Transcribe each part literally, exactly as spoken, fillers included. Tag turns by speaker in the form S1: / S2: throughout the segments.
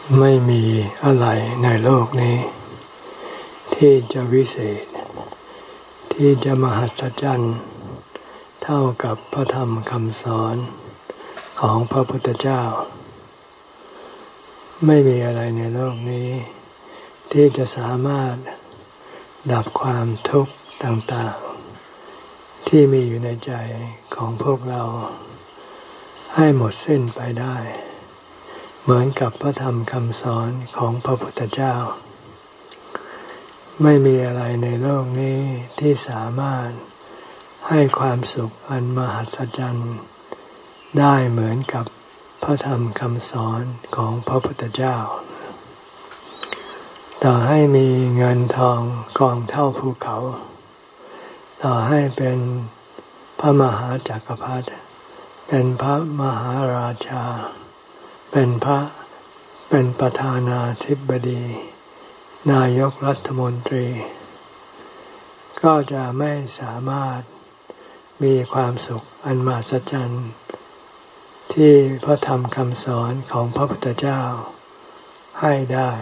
S1: ไม่มีอะไรในโลกนี้ที่จะวิเศษที่จะมหัศจรรย์เท่ากับพระธรรมคำสอนของพระพุทธเจ้าไม่มีอะไรในโลกนี้ที่จะสามารถดับความทุกข์ต่างๆที่มีอยู่ในใจของพวกเราให้หมดสิ้นไปได้เหมือนกับพระธรรมคำสอนของพระพุทธเจ้าไม่มีอะไรในโลกนี้ที่สามารถให้ความสุขอันมหัศจรรย์ได้เหมือนกับพระธรรมคำสอนของพระพุทธเจ้าต่อให้มีเงินทองกองเท่าภูเขาต่อให้เป็นพระมหาจักรพรรดิเป็นพระมหาราชาเป็นพระเป็นประธานาธิบดีนายกรัฐมนตรีก็จะไม่สามารถมีความสุขอันมหัศจรรย์ที่พระธรรมคำสอนของพระพุทธเจ้าให้ได้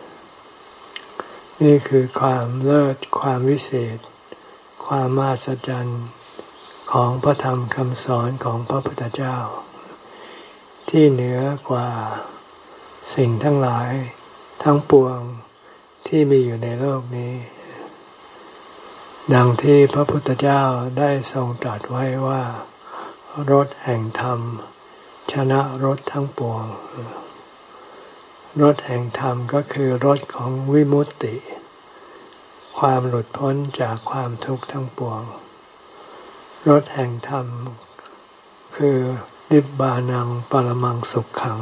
S1: นี่คือความเลิศความวิเศษความมหัศจรรย์ของพระธรรมคำสอนของพระพุทธเจ้าที่เหนือกว่าสิ่งทั้งหลายทั้งปวงที่มีอยู่ในโลกนี้ดังที่พระพุทธเจ้าได้ทรงตรัสไว้ว่ารสแห่งธรรมชนะรสทั้งปวงรสแห่งธรรมก็คือรสของวิมุตติความหลุดพ้นจากความทุกข์ทั้งปวงรสแห่งธรรมคือนิพพานังปรมังสุขขัง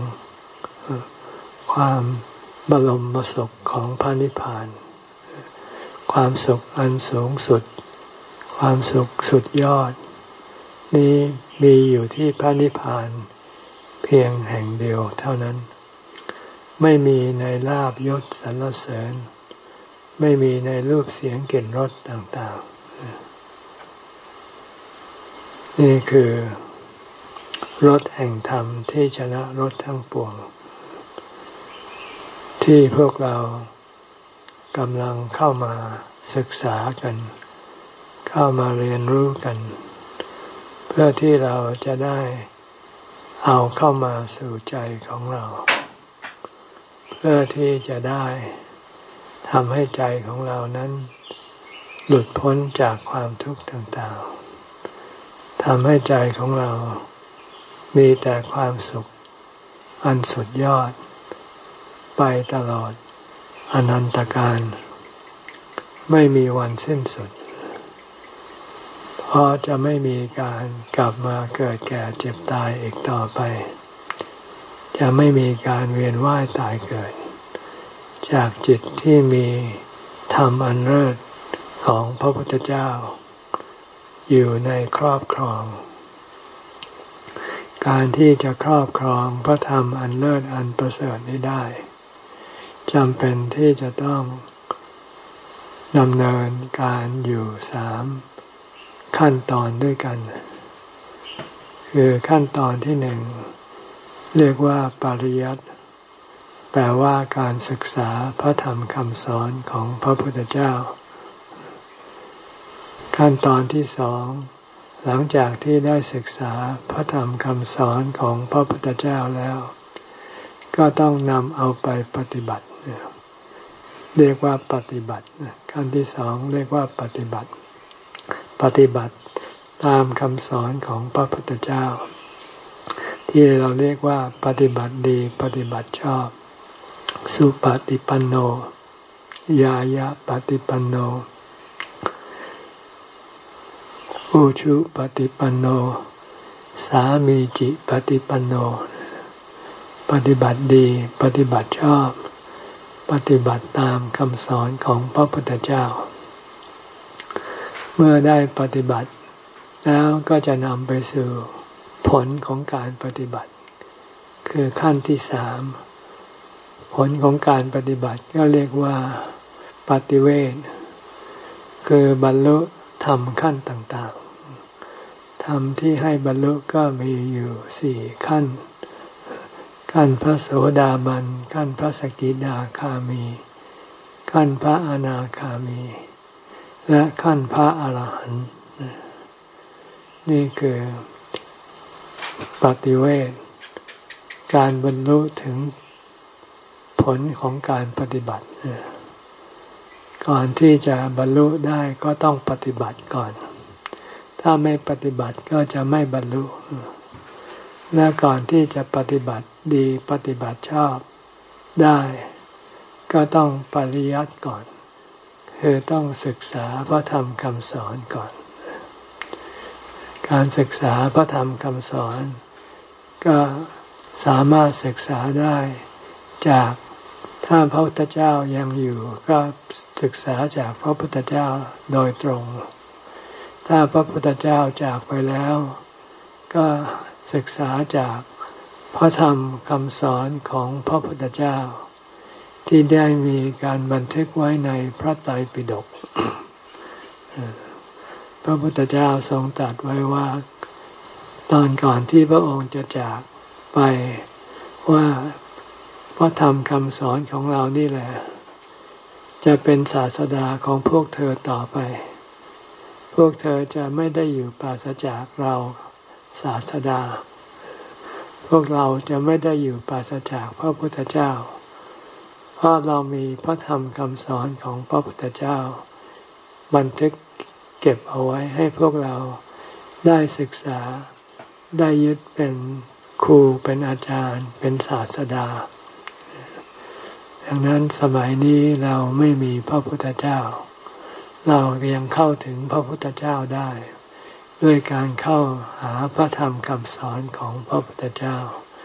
S1: ความบรมสุขของพระนิพพานความสุขอันสูงสุดความสุขสุดยอดนี้มีอยู่ที่พระนิพพานเพียงแห่งเดียวเท่านั้นไม่มีในลาภยศสรรเสริญไม่มีในรูปเสียงกลิ่นรสต่างๆนี่คือรสแห่งธรรมที่ชนะรสทั้งปวงที่พวกเรากำลังเข้ามาศึกษากันเข้ามาเรียนรู้กันเพื่อที่เราจะได้เอาเข้ามาสู่ใจของเราเพื่อที่จะได้ทำให้ใจของเรานั้นหลุดพ้นจากความทุกข์ต่างๆทำให้ใจของเรามีแต่ความสุขอันสุดยอดไปตลอดอนันตกาลไม่มีวันสิ้นสุดเพราะจะไม่มีการกลับมาเกิดแก่เจ็บตายอีกต่อไปจะไม่มีการเวียนว่ายตายเกิดจากจิตที่มีธรรมอันเลิศของพระพุทธเจ้าอยู่ในครอบครองการที่จะครอบครองพระธรรมอันเลิศอันประเสริฐนี้ได้จำเป็นที่จะต้องดำเนินการอยู่สามขั้นตอนด้วยกันคือขั้นตอนที่หนึ่งเรียกว่าปริยัติแปลว่าการศึกษาพระธรรมคำสอนของพระพุทธเจ้าขั้นตอนที่สองหลังจากที่ได้ศึกษาพระธรรมคำสอนของพระพุทธเจ้าแล้วก็ต้องนำเอาไปปฏิบัติเรียกว่าปฏิบัติขั้นที่สองเรียกว่าปฏิบัติปฏิบัติตามคำสอนของพระพุทธเจ้าที่เราเรียกว่าปฏิบัติดีปฏิบัติชอบสุปฏิปันโนยายะปฏิปันโนอุชุปฏิปันโนสามีจิปฏิปันโนปฏิบัติดีปฏิบัติชอบปฏิบัติตามคำสอนของพระพุทธเจ้าเมื่อได้ปฏิบัติแล้วก็จะนำไปสู่ผลของการปฏิบัติคือขั้นที่สามผลของการปฏิบัติก็เรียกว่าปฏิเวทคือบรรลุธรรมขั้นต่างๆธรรมที่ให้บรรลุก็มีอยู่สี่ขั้นขั้นพระโสดาบันขั้นพระสกิทาคามีขั้นพระอนาคามีและขั้นพระอรหันต์นี่คือปฏิเวทการบรรลุถึงผลของการปฏิบัติก่อนที่จะบรรลุได้ก็ต้องปฏิบัติก่อนถ้าไม่ปฏิบัติก็จะไม่บรรลุและก่อนที่จะปฏิบัติดีปฏิบัติชอบได้ก็ต้องปริยัติก่อนคือต้องศึกษาพระธรรมคำสอนก่อนการศึกษาพระธรรมคำสอนก็สามารถศึกษาได้จากถ้าพระพุทธเจ้ายังอยู่ก็ศึกษาจากพระพุทธเจ้าโดยตรงถ้าพระพุทธเจ้าจากไปแล้วก็ศึกษาจากพระธรรมคำสอนของพระพุทธเจ้าที่ได้มีการบันทึกไว้ในพระไตรปิฎก พระพุทธเจ้าทรงตรัสไว้ว่าตอนก่อนที่พระองค์จะจากไปว่าพระธรรมคำสอนของเรานี่แหละจะเป็นศาสดาของพวกเธอต่อไปพวกเธอจะไม่ได้อยู่ปราศจากเราศาสดาพวกเราจะไม่ได้อยู่ปราศจากพระพุทธเจ้าเพราะเรามีพระธรรมคำสอนของพระพุทธเจ้าบันทึกเก็บเอาไว้ให้พวกเราได้ศึกษาได้ยึดเป็นครูเป็นอาจารย์เป็นศาสดาดังนั้นสมัยนี้เราไม่มีพระพุทธเจ้าเรายังเข้าถึงพระพุทธเจ้าได้ด้วยการเข้าหาพระธรรมคำสอนของพระพุทธเจ้า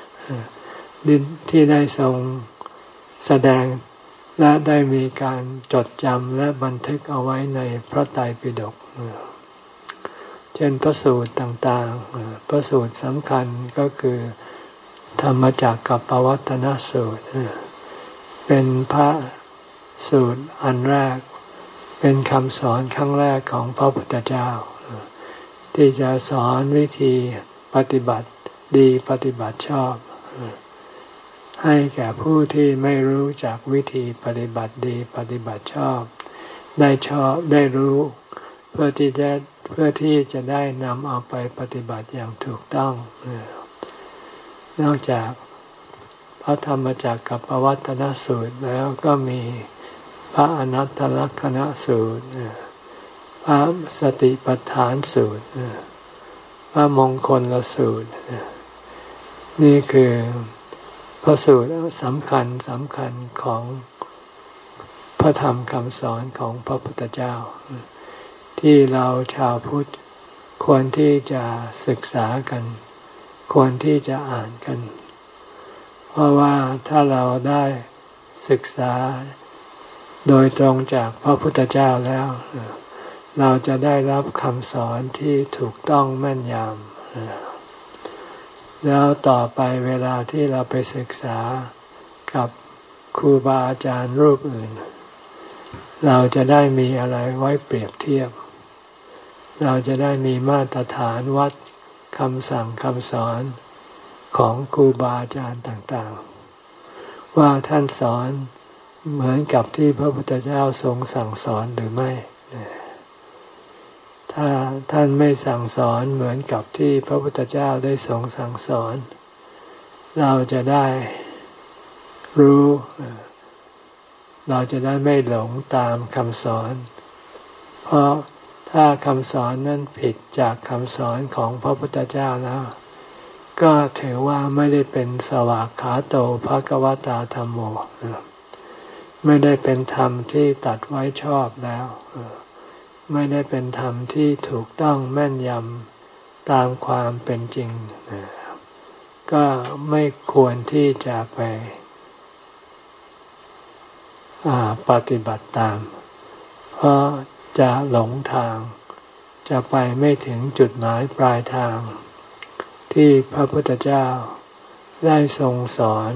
S1: ที่ได้ทรงแสดงและได้มีการจดจำและบันทึกเอาไว้ในพระไตรปิฎกเช่นพระสูตรต่างๆพระสูตรสำคัญก็คือธรรมจักรกับปวัตตนสูตรเป็นพระสูตรอันแรกเป็นคำสอนครั้งแรกของพระพุทธเจ้าที่จะสอนวิธีปฏิบัติดีปฏิบัติชอบให้แก่ผู้ที่ไม่รู้จักวิธีปฏิบัติดีปฏิบัติชอบได้ชอบได้รู้เพื่อที่จะเพื่อที่จะได้นำเอาไปปฏิบัติอย่างถูกต้องนอกจากพระธรรมจักรกับปวัตตนสูตรแล้วก็มีพระอนัตตลักขณสูตรพระสติปัฏฐานสูตรพระมงคลสูตรนี่คือพระสูตรสำคัญสำคัญของพระธรรมคำสอนของพระพุทธเจ้าที่เราชาวพุทธควรที่จะศึกษากันควรที่จะอ่านกันเพราะว่าถ้าเราได้ศึกษาโดยตรงจากพระพุทธเจ้าแล้วเราจะได้รับคำสอนที่ถูกต้องแม่นยำแล้วต่อไปเวลาที่เราไปศึกษากับครูบาอาจารย์รูปอื่นเราจะได้มีอะไรไว้เปรียบเทียบเราจะได้มีมาตรฐานวัดคำสั่งคำสอนของครูบาอาจารย์ต่างๆว่าท่านสอนเหมือนกับที่พระพุทธเจ้าทรงสั่งสอนหรือไม่ถ้าท่านไม่สั่งสอนเหมือนกับที่พระพุทธเจ้าได้ทรงสั่งสอนเราจะได้รู้เราจะได้ไม่หลงตามคำสอนเพราะถ้าคำสอนนั้นผิดจากคำสอนของพระพุทธเจ้าแล้วก็ถือว่าไม่ได้เป็นสวากขาโตภควตาธัมโมไม่ได้เป็นธรรมที่ตัดไว้ชอบแล้วไม่ได้เป็นธรรมที่ถูกต้องแม่นยำตามความเป็นจริงก็ไม่ควรที่จะไปปฏิบัติตามเพราะจะหลงทางจะไปไม่ถึงจุดหมายปลายทางที่พระพุทธเจ้าได้ทรงสอน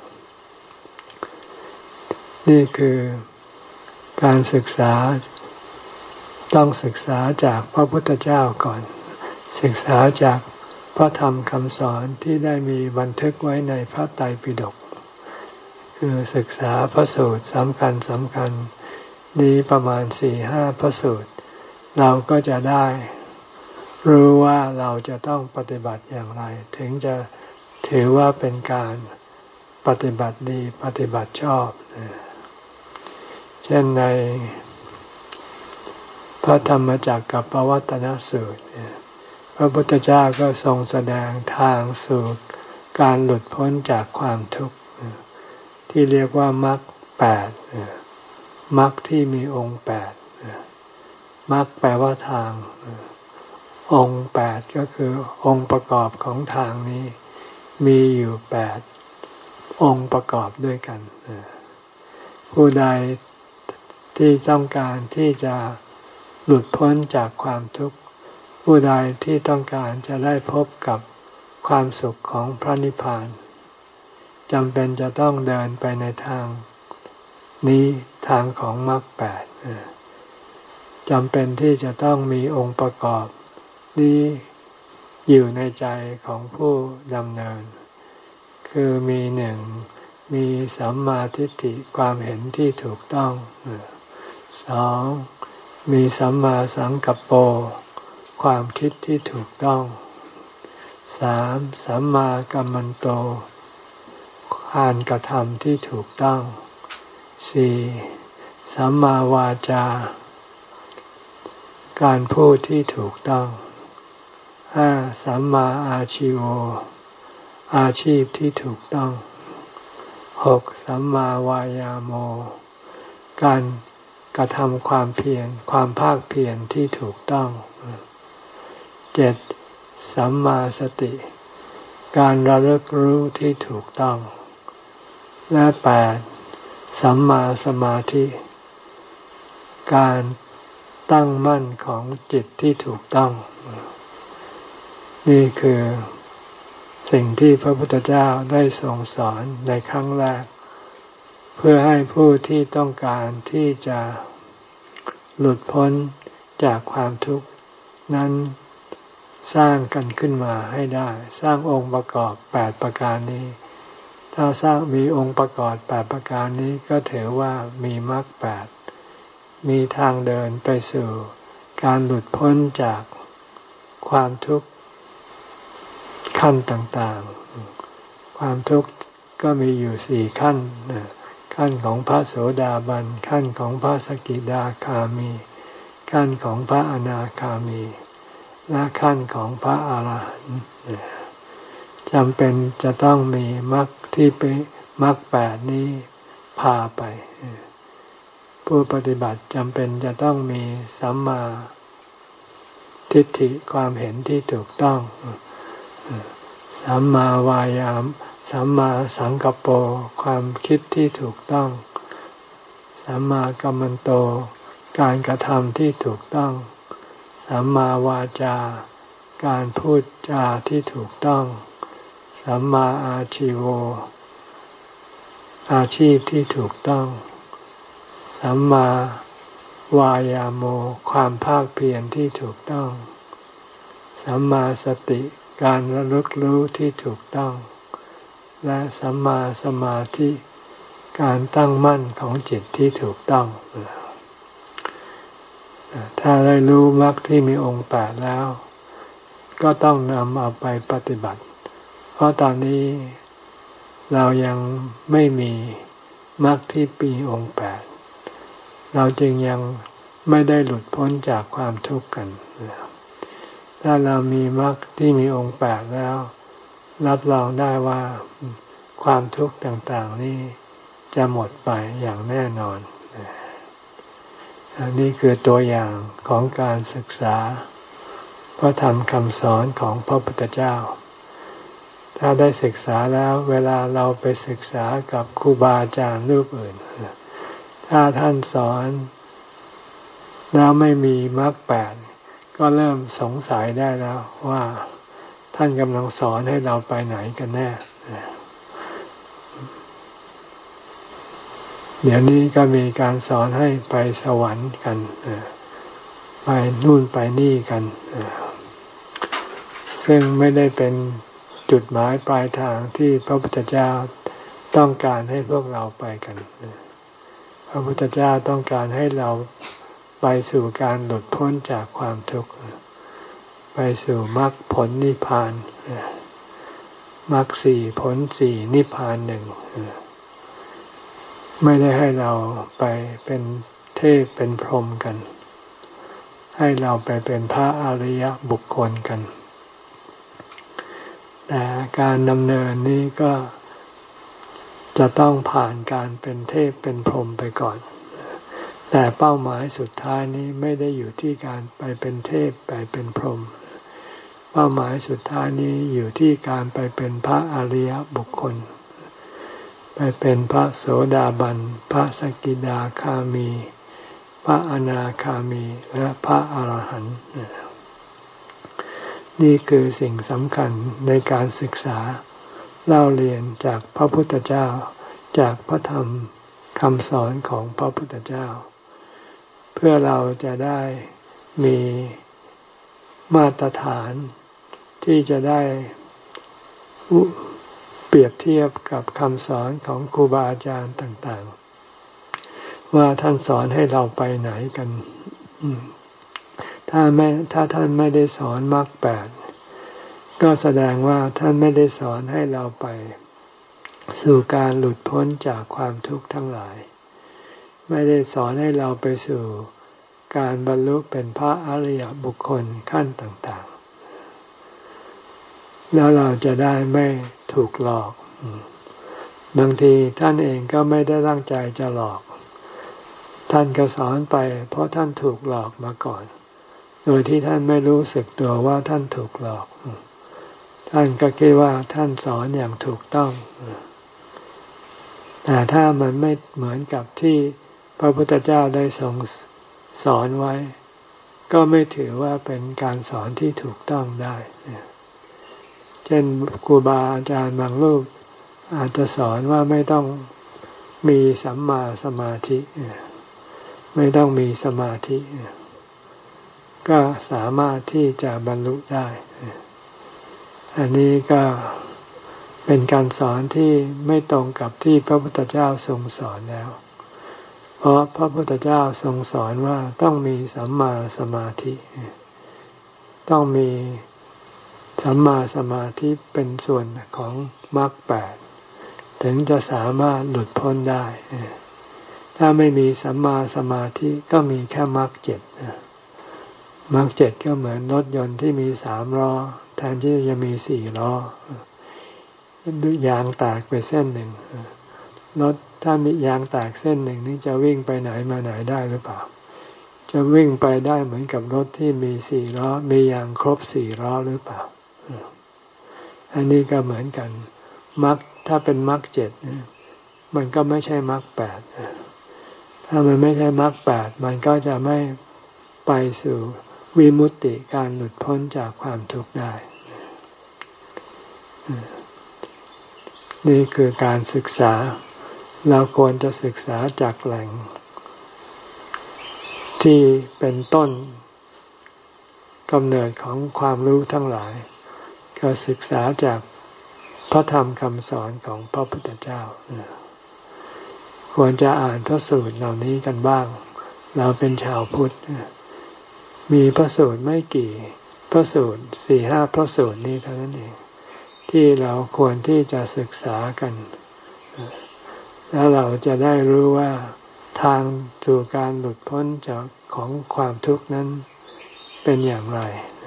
S1: นี่คือการศึกษาต้องศึกษาจากพระพุทธเจ้าก่อนศึกษาจากพระธรรมคำสอนที่ได้มีบันทึกไว้ในพระไตรปิฎกคือศึกษาพระสูตรสำคัญสำคัญนี้ประมาณสี่ห้าพระสูตรเราก็จะได้รู้ว่าเราจะต้องปฏิบัติอย่างไรถึงจะถือว่าเป็นการปฏิบัติดีปฏิบัติชอบเช่นในพระธรรมจักรกับปวัตตนสูตรพระพุทธเจ้าก็ทรงแสดงทางสู่การหลุดพ้นจากความทุกข์ที่เรียกว่ามรรคแปดมรรคที่มีองค์แปดมรรคแปลว่าทางองค์แปดก็คือองค์ประกอบของทางนี้มีอยู่แปดองค์ประกอบด้วยกันผู้ใดที่ต้องการที่จะหลุดพ้นจากความทุกข์ผู้ใดที่ต้องการจะได้พบกับความสุขของพระนิพพานจำเป็นจะต้องเดินไปในทางนี้ทางของมรรคแปดจำเป็นที่จะต้องมีองค์ประกอบนี้อยู่ในใจของผู้ดำเนินคือมีหนึ่งมีสัมมาทิฏฐิความเห็นที่ถูกต้องสองมีสัมมาสังกัปโปความคิดที่ถูกต้องสามสัมมากัมมันโตการกระทำที่ถูกต้องสี่สัมมาวาจาการพูดที่ถูกต้องห้าสัมมาอาชีโวอาชีพที่ถูกต้องหกสัมมาวายาโมการกระทำความเพียรความภาคเพียรที่ถูกต้องเจ็ดสัมมาสติการระลึกรู้ที่ถูกต้องและแปดสัมมาสมาธิการตั้งมั่นของจิตที่ถูกต้องนี่คือสิ่งที่พระพุทธเจ้าได้ทรงสอนในครั้งแรกเพื่อให้ผู้ที่ต้องการที่จะหลุดพ้นจากความทุกข์นั้นสร้างกันขึ้นมาให้ได้สร้างองค์ประกอบแปดประการนี้ถ้าสร้างมีองค์ประกอบแปดประการนี้ก็ถือว่ามีมรรคแปดมีทางเดินไปสู่การหลุดพ้นจากความทุกข์ขั้นต่างๆความทุกข์ก็มีอยู่สี่ขั้นขั้นของพระโสดาบันขั้นของพระสกิทาคามีขั้นของพระอนาคามีและขั้นของพระอาหารหันต์จำเป็นจะต้องมีมรรคที่เป็นมรรคแปดนี้พาไปผู้ปฏิบัติจำเป็นจะต้องมีสัมมาทิฏฐิความเห็นที่ถูกต้องสัมมาวายามสัมมาสังกัปโปความคิดที่ถูกต้องสัมมากัมมันโตการกระทำที่ถูกต้องสัมมาวาจาการพูดจาที่ถูกต้องสัมมาอาชีโวอาชีพที่ถูกต้องสัมมาวายาโมความภาคเพียรที่ถูกต้องสัมมาสติการระลึกรู้ที่ถูกต้องและสัมมาสมาธิการตั้งมั่นของจิตที่ถูกต้องถ้าได้รู้มรรคที่มีองค์แปดแล้วก็ต้องนำเอาไปปฏิบัติเพราะตอนนี้เรายังไม่มีมรรคที่มีองค์แปดเราจึงยังไม่ได้หลุดพ้นจากความทุกข์กันถ้าเรามีมรรคที่มีองค์แปดแล้วรับรองได้ว่าความทุกข์ต่างๆนี้จะหมดไปอย่างแน่นอนอันนี้คือตัวอย่างของการศึกษาพระธรรมคำสอนของพระพุทธเจ้าถ้าได้ศึกษาแล้วเวลาเราไปศึกษากับครูบาอาจารย์รูปอื่นถ้าท่านสอนแล้วไม่มีมรรคแปดก็เริ่มสงสัยได้แล้วว่าท่านกำลังสอนให้เราไปไหนกันแน่เดี๋ยวนี้ก็มีการสอนให้ไปสวรรค์กันไปนู่นไปนี่กันสซึ่งไม่ได้เป็นจุดหมายปลายทางที่พระพุทธเจ้าต้องการให้พวกเราไปกันพระพุทธเจ้าต้องการให้เราไปสู่การหลุดพ้นจากความทุกข์ไปสู่มรรคผลนิพพานมรรคสี่ผลสี่นิพพานหนึ่งไม่ได้ให้เราไปเป็นเทพเป็นพรหมกันให้เราไปเป็นพระอริยบุคคลกันแต่การดำเนินนี้ก็จะต้องผ่านการเป็นเทพเป็นพรหมไปก่อนแต่เป้าหมายสุดท้ายนี้ไม่ได้อยู่ที่การไปเป็นเทพไปเป็นพรหมเป้าหมายสุดท้ายนี้อยู่ที่การไปเป็นพระอริยบุคคลไปเป็นพระโสดาบันพระสกิทาคามีพระอนาคามีและพระอรหันต์นี่คือสิ่งสำคัญในการศึกษาเล่าเรียนจากพระพุทธเจ้าจากพระธรรมคำสอนของพระพุทธเจ้าเพื่อเราจะได้มีมาตรฐานที่จะได้เปรียบเทียบกับคำสอนของครูบาอาจารย์ต่างๆว่าท่านสอนให้เราไปไหนกันถ้าไม่ถ้าท่านไม่ได้สอนมรรคแปดก็แสดงว่าท่านไม่ได้สอนให้เราไปสู่การหลุดพ้นจากความทุกข์ทั้งหลายไม่ได้สอนให้เราไปสู่การบรรลุเป็นพระอริยบุคคลขั้นต่างๆแล้วเราจะได้ไม่ถูกหลอกบางทีท่านเองก็ไม่ได้ตั้งใจจะหลอกท่านก็สอนไปเพราะท่านถูกหลอกมาก่อนโดยที่ท่านไม่รู้สึกตัวว่าท่านถูกหลอกท่านก็คิดว่าท่านสอนอย่างถูกต้องแต่ถ้ามันไม่เหมือนกับที่พระพุทธเจ้าได้ทรงสอนไว้ก็ไม่ถือว่าเป็นการสอนที่ถูกต้องได้เช่นครูบาอาจารย์บางรูปอาจจะสอนว่าไม่ต้องมีสัมมาสมาธิไม่ต้องมีสมาธิก็สามารถที่จะบรรลุได้อันนี้ก็เป็นการสอนที่ไม่ตรงกับที่พระพุทธเจ้าทรงสอนแล้วเพราะพระพุทธเจ้าทรงสอนว่าต้องมีสัมมาสมาธิต้องมีสัมมาสมาธิเป็นส่วนของมรรคแปดถึงจะสามารถหลุดพ้นได้ถ้าไม่มีสัมมาสมาธิก็มีแค่มรรคเจ็ดมรรคเจ็ดก็เหมือนรถยนต์ที่มีสามล้อแทนที่จะมีสี่ล้อยางแตกไปเส้นหนึ่งรถถ้ามียางแตกเส้นหนึ่งนี่จะวิ่งไปไหนมาไหนได้หรือเปล่าจะวิ่งไปได้เหมือนกับรถที่มีสี่ล้อมียางครบสี่ล้อหรือเปล่าอันนี้ก็เหมือนกันมรรคถ้าเป็นมรรคเจ็ดมันก็ไม่ใช่มรรคแปดถ้ามันไม่ใช่มรรคแปดมันก็จะไม่ไปสู่วิมุตติการหลุดพ้นจากความทุกข์ได้นี่คือการศึกษาเราควรจะศึกษาจากแหล่งที่เป็นต้นกำเนิดของความรู้ทั้งหลายก็ศึกษาจากพระธรรมคำสอนของพระพุทธเจ้าควรจะอ่านพระสูตรเหล่านี้กันบ้างเราเป็นชาวพุทธมีพระสูตรไม่กี่พระสูตรสี่ห้าพระสูตรนี้เท่านั้นเองที่เราควรที่จะศึกษากันแล้วเราจะได้รู้ว่าทางสู่การหลุดพ้นจากของความทุกข์นั้นเป็นอย่างไร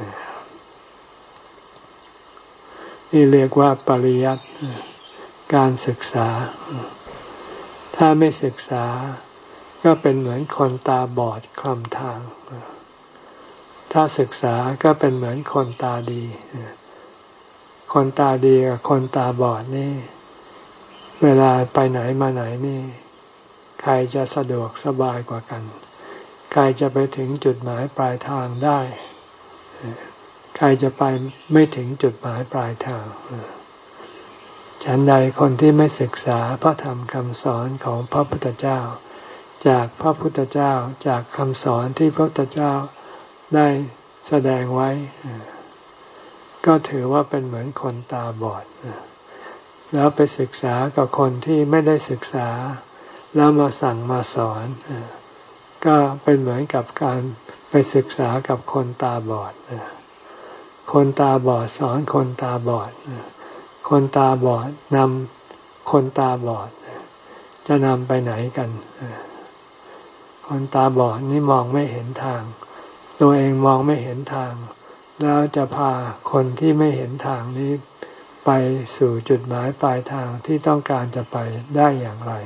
S1: นี่เรียกว่าปริยัติการศึกษาถ้าไม่ศึกษาก็เป็นเหมือนคนตาบอดคลำทางถ้าศึกษาก็เป็นเหมือนคนตาดีคนตาดีกับคนตาบอดนี่เวลาไปไหนมาไหนนี่ใครจะสะดวกสบายกว่ากันใครจะไปถึงจุดหมายปลายทางได้ใครจะไปไม่ถึงจุดหมายปลายทางฉันใดคนที่ไม่ศึกษาพระธรรมคำสอนของพระพุทธเจ้าจากพระพุทธเจ้าจากคำสอนที่พระพุทธเจ้าได้แสดงไว้ก็ถือว่าเป็นเหมือนคนตาบอดแล้วไปศึกษากับคนที่ไม่ได้ศึกษาแล้วมาสั่งมาสอนก็เป็นเหมือนกับการไปศึกษากับคนตาบอดคนตาบอดสอนคนตาบอดคนตาบอดนำคนตาบอดจะนำไปไหนกันคนตาบอดนี่มองไม่เห็นทางตัวเองมองไม่เห็นทางแล้วจะพาคนที่ไม่เห็นทางนี้ไปสู่จุดหมายปลายทางที่ต้องการจะไปได้อย่างไร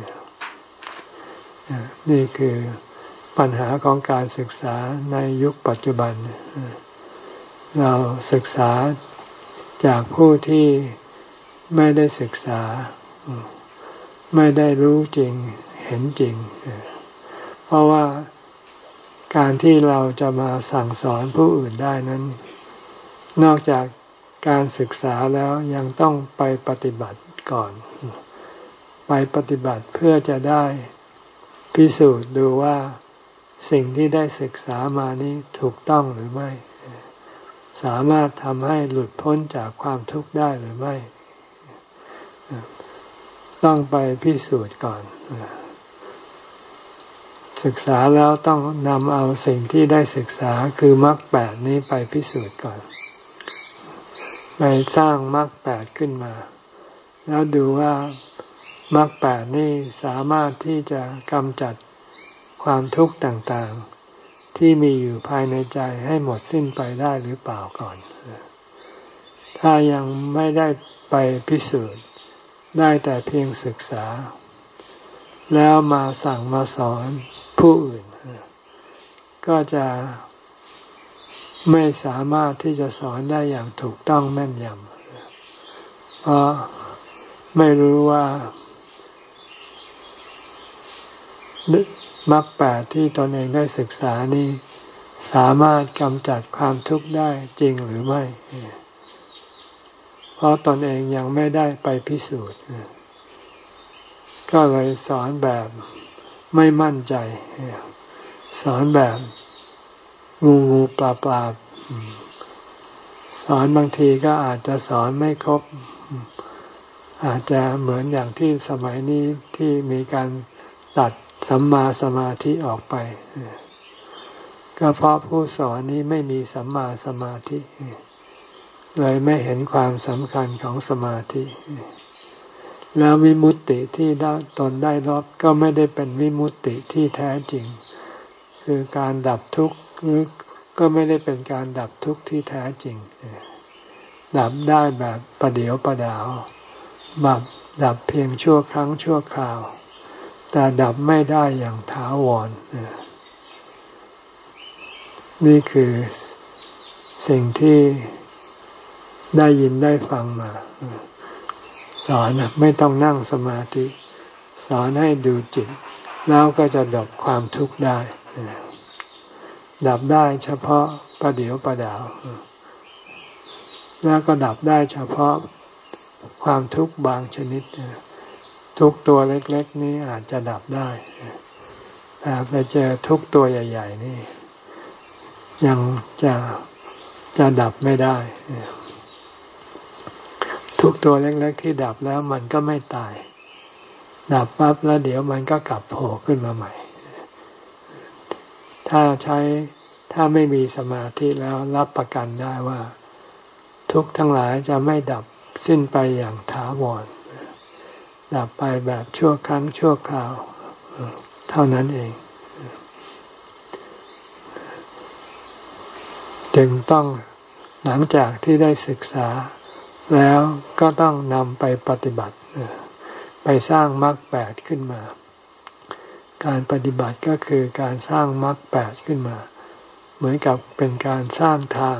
S1: นี่คือปัญหาของการศึกษาในยุคปัจจุบันเราศึกษาจากผู้ที่ไม่ได้ศึกษาไม่ได้รู้จริงเห็นจริงเพราะว่าการที่เราจะมาสั่งสอนผู้อื่นได้นั้นนอกจากการศึกษาแล้วยังต้องไปปฏิบัติก่อนไปปฏิบัติเพื่อจะได้พิสูจน์ดูว่าสิ่งที่ได้ศึกษามานี้ถูกต้องหรือไม่สามารถทำให้หลุดพ้นจากความทุกข์ได้หรือไม่ต้องไปพิสูจน์ก่อนศึกษาแล้วต้องนำเอาสิ่งที่ได้ศึกษาคือมรรคแปดนี้ไปพิสูจน์ก่อนไปสร้างมรรคแปดขึ้นมาแล้วดูว่ามรรคแปดนี้สามารถที่จะกำจัดความทุกข์ต่างๆที่มีอยู่ภายในใจให้หมดสิ้นไปได้หรือเปล่าก่อนถ้ายังไม่ได้ไปพิสูจน์ได้แต่เพียงศึกษาแล้วมาสั่งมาสอนผู้อื่นก็จะไม่สามารถที่จะสอนได้อย่างถูกต้องแม่นยำเพราะไม่รู้ว่ามรรคแปดที่ตนเองได้ศึกษานี้สามารถกำจัดความทุกข์ได้จริงหรือไม่เพราะตนเองยังไม่ได้ไปพิสูจน์ก็เลยสอนแบบไม่มั่นใจสอนแบบงูงูปลาปลาสอนบางทีก็อาจจะสอนไม่ครบอาจจะเหมือนอย่างที่สมัยนี้ที่มีการตัดสัมมาสมาธิออกไปก็เพราะผู้สอนนี้ไม่มีสัมมาสมาธิเลยไม่เห็นความสำคัญของสมาธิแล้ววิมุตติที่ได้ตนได้รับก็ไม่ได้เป็นวิมุตติที่แท้จริงคือการดับทุกข์หรือก็ไม่ได้เป็นการดับทุกข์ที่แท้จริงดับได้แบบประเดี๋ยวประดาวแบบดับเพียงชั่วครั้งชั่วคราวแต่ดับไม่ได้อย่างถาวรนี่คือสิ่งที่ได้ยินได้ฟังมาสอนไม่ต้องนั่งสมาธิสอนให้ดูจิตแล้วก็จะดับความทุกข์ได้ดับได้เฉพาะประเดี๋ยวประดาวแล้วก็ดับได้เฉพาะความทุกข์บางชนิดทุกตัวเล็กๆนี้อาจจะดับได้แต่ไปเจอทุกตัวใหญ่ๆนี่ยังจะจะดับไม่ได้ทุกตัวเล็กๆที่ดับแล้วมันก็ไม่ตายดับปั๊บแล้วเดี๋ยวมันก็กลับโผล่ขึ้นมาใหม่ถ้าใช้ถ้าไม่มีสมาธิแล้วรับประกันได้ว่าทุกข์ทั้งหลายจะไม่ดับสิ้นไปอย่างถาวรดับไปแบบชั่วครั้งชั่วคราวเท่านั้นเองจึงต้องหลังจากที่ได้ศึกษาแล้วก็ต้องนำไปปฏิบัติไปสร้างมรรคแปดขึ้นมาการปฏิบัติก็คือการสร้างมรรคแปดขึ้นมาเหมือนกับเป็นการสร้างทาง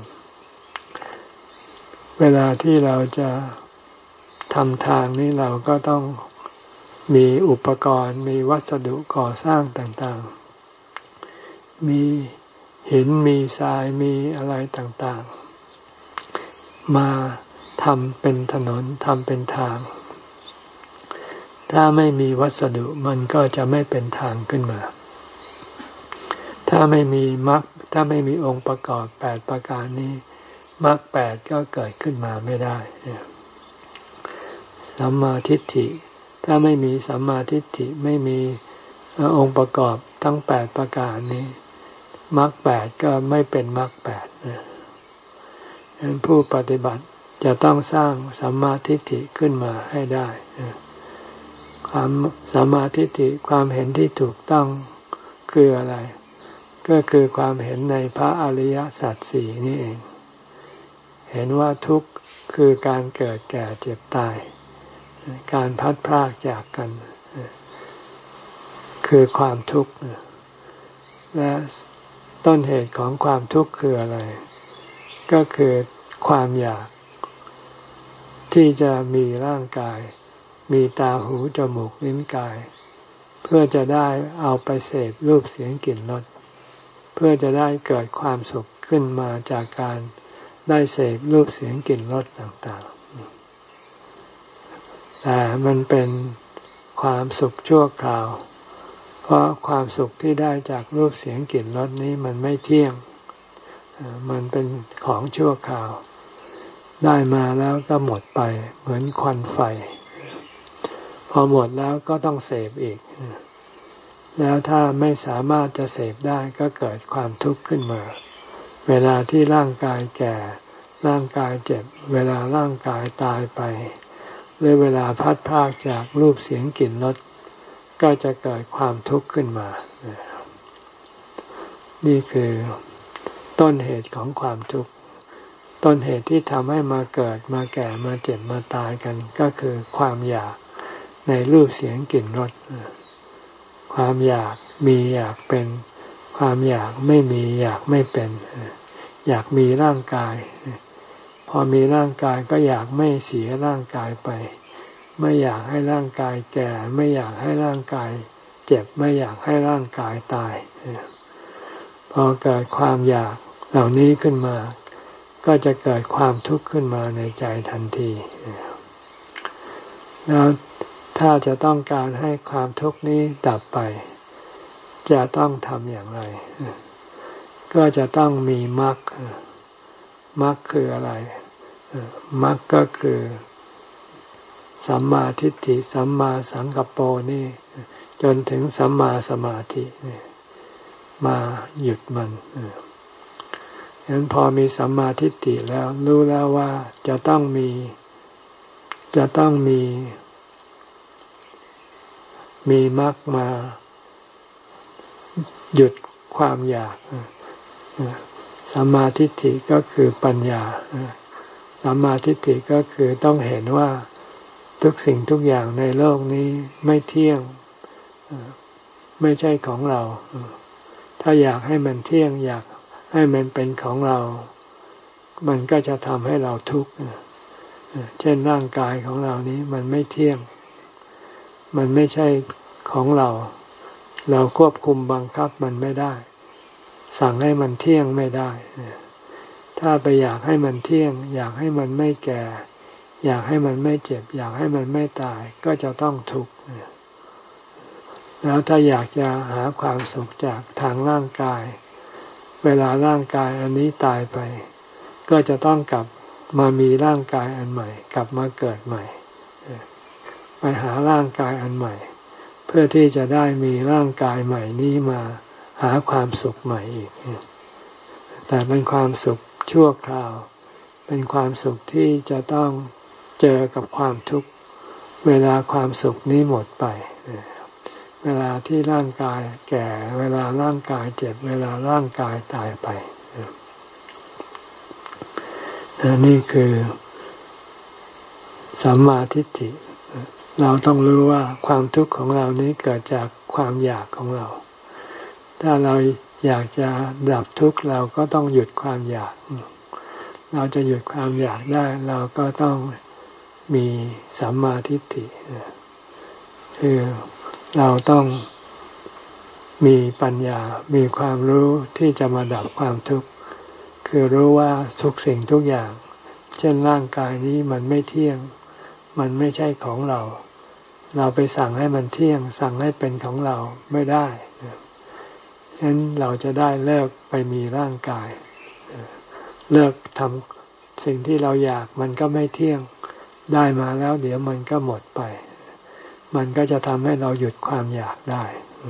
S1: เวลาที่เราจะทำทางนี้เราก็ต้องมีอุปกรณ์มีวัสดุก่อสร้างต่างๆมีหินมีทรายมีอะไรต่างๆมาทำเป็นถนนทำเป็นทางถ้าไม่มีวัสดุมันก็จะไม่เป็นทางขึ้นมาถ้าไม่มีมรรคถ้าไม่มีองค์ประกอบแปดประการนี้มรรคแปดก็เกิดขึ้นมาไม่ได้สัมมาทิฏฐิถ้าไม่มีสัมมาทิฏฐิไม่มีองค์ประกอบทั้งแปดประการนี้มรรคแปดก็ไม่เป็นมรรคแปดผู้ปฏิบัติจะต้องสร้างสัมมาทิฏฐิขึ้นมาให้ได้ความสัมมาทิฏฐิความเห็นที่ถูกต้องคืออะไรก็คือความเห็นในพระอริยสัจสี่นี่เองเห็นว่าทุกข์คือการเกิดแก่เจ็บตายการพัดพรากจากกันคือความทุกข์และต้นเหตุของความทุกข์คืออะไรก็คือความอยากที่จะมีร่างกายมีตาหูจมูกลิ้นกายเพื่อจะได้เอาไปเสพรูปเสียงกลิ่นรสเพื่อจะได้เกิดความสุขขึ้นมาจากการได้เสพรูปเสียงกลิ่นรสต่างๆแต่มันเป็นความสุขชั่วคราวเพราะความสุขที่ได้จากรูปเสียงกลิ่นรสนี้มันไม่เที่ยงมันเป็นของชั่วคราวได้มาแล้วก็หมดไปเหมือนควันไฟพอหมดแล้วก็ต้องเสพอีกแล้วถ้าไม่สามารถจะเสพได้ก็เกิดความทุกข์ขึ้นมาเวลาที่ร่างกายแก่ร่างกายเจ็บเวลาร่างกายตายไปหรือเวลาพัดพรากจากรูปเสียงกลิ่นรสก็จะเกิดความทุกข์ขึ้นมานี่คือต้นเหตุของความทุกข์ต้นเหตุที่ทำให้มาเกิดมาแก่มาเจ็บมาตายกันก็คือความอยากในรูปเสียงกลิ่นรสความอยากมีอยากเป็นความอยากไม่มีอยากไม่เป็นอยากมีร่างกายพอมีร่างกายก็อยากไม่เสียร่างกายไปไม่อยากให้ร่างกายแก่ไม่อยากให้ร่างกายเจ็บไม่อยากให้ร่างกายตายพอเกิดความอยากเหล่านี้ขึ้นมาก็จะเกิดความทุกข์ขึ้นมาในใจทันทีแล้วถ้าจะต้องการให้ความทุกข์นี้ดับไปจะต้องทำอย่างไรก็จะต้องมีมรรคมรรคคืออะไรมรรคก็คือสัมมาทิฏฐิสัมมาสังกัปโปนี่จนถึงสัมมาสมาธิมาหยุดมันฉะนั้นพอมีสัมมาทิฏฐิแล้วรู้แล้วว่าจะต้องมีจะต้องมีมีมรรคมาหยุดความอยากสัมมาทิฏฐิก็คือปัญญาสัมมาทิฏฐิก็คือต้องเห็นว่าทุกสิ่งทุกอย่างในโลกนี้ไม่เที่ยงไม่ใช่ของเราถ้าอยากให้มันเที่ยงอยากให้มันเป็นของเรามันก็จะทำให้เราทุกข์เช่นร่างกายของเรานี้มันไม่เที่ยงมันไม่ใช่ของเราเราควบคุมบังคับมันไม่ได้สั่งให้มันเที่ยงไม่ได้ถ้าไปอยากให้มันเที่ยงอยากให้มันไม่แก่อยากให้มันไม่เจ็บอยากให้มันไม่ตายก็จะต้องทุกข์แล้วถ้าอยากจะหาความสุขจากทางร่างกายเวลาร่างกายอันนี้ตายไปก็จะต้องกลับมามีร่างกายอันใหม่กลับมาเกิดใหม่ไปหาร่างกายอันใหม่เพื่อที่จะได้มีร่างกายใหม่นี้มาหาความสุขใหม่อีกแต่เป็นความสุขชั่วคราวเป็นความสุขที่จะต้องเจอกับความทุกข์เวลาความสุขนี้หมดไปเวลาที่ร่างกายแก่เวลาร่างกายเจ็บเวลาร่างกายตายไปนี่คือสัมมาทิฏฐิเราต้องรู้ว่าความทุกข์ของเรานี้เกิดจากความอยากของเราถ้าเราอยากจะดับทุกข์เราก็ต้องหยุดความอยากเราจะหยุดความอยากได้เราก็ต้องมีสัมมาทิฏฐิคือเราต้องมีปัญญามีความรู้ที่จะมาดับความทุกข์คือรู้ว่าทุกสิ่งทุกอย่างเช่นร่างกายนี้มันไม่เที่ยงมันไม่ใช่ของเราเราไปสั่งให้มันเที่ยงสั่งให้เป็นของเราไม่ได้ฉะนั้นเราจะได้เลิกไปมีร่างกายเลิกทสิ่งที่เราอยากมันก็ไม่เที่ยงได้มาแล้วเดี๋ยวมันก็หมดไปมันก็จะทำให้เราหยุดความอยากได้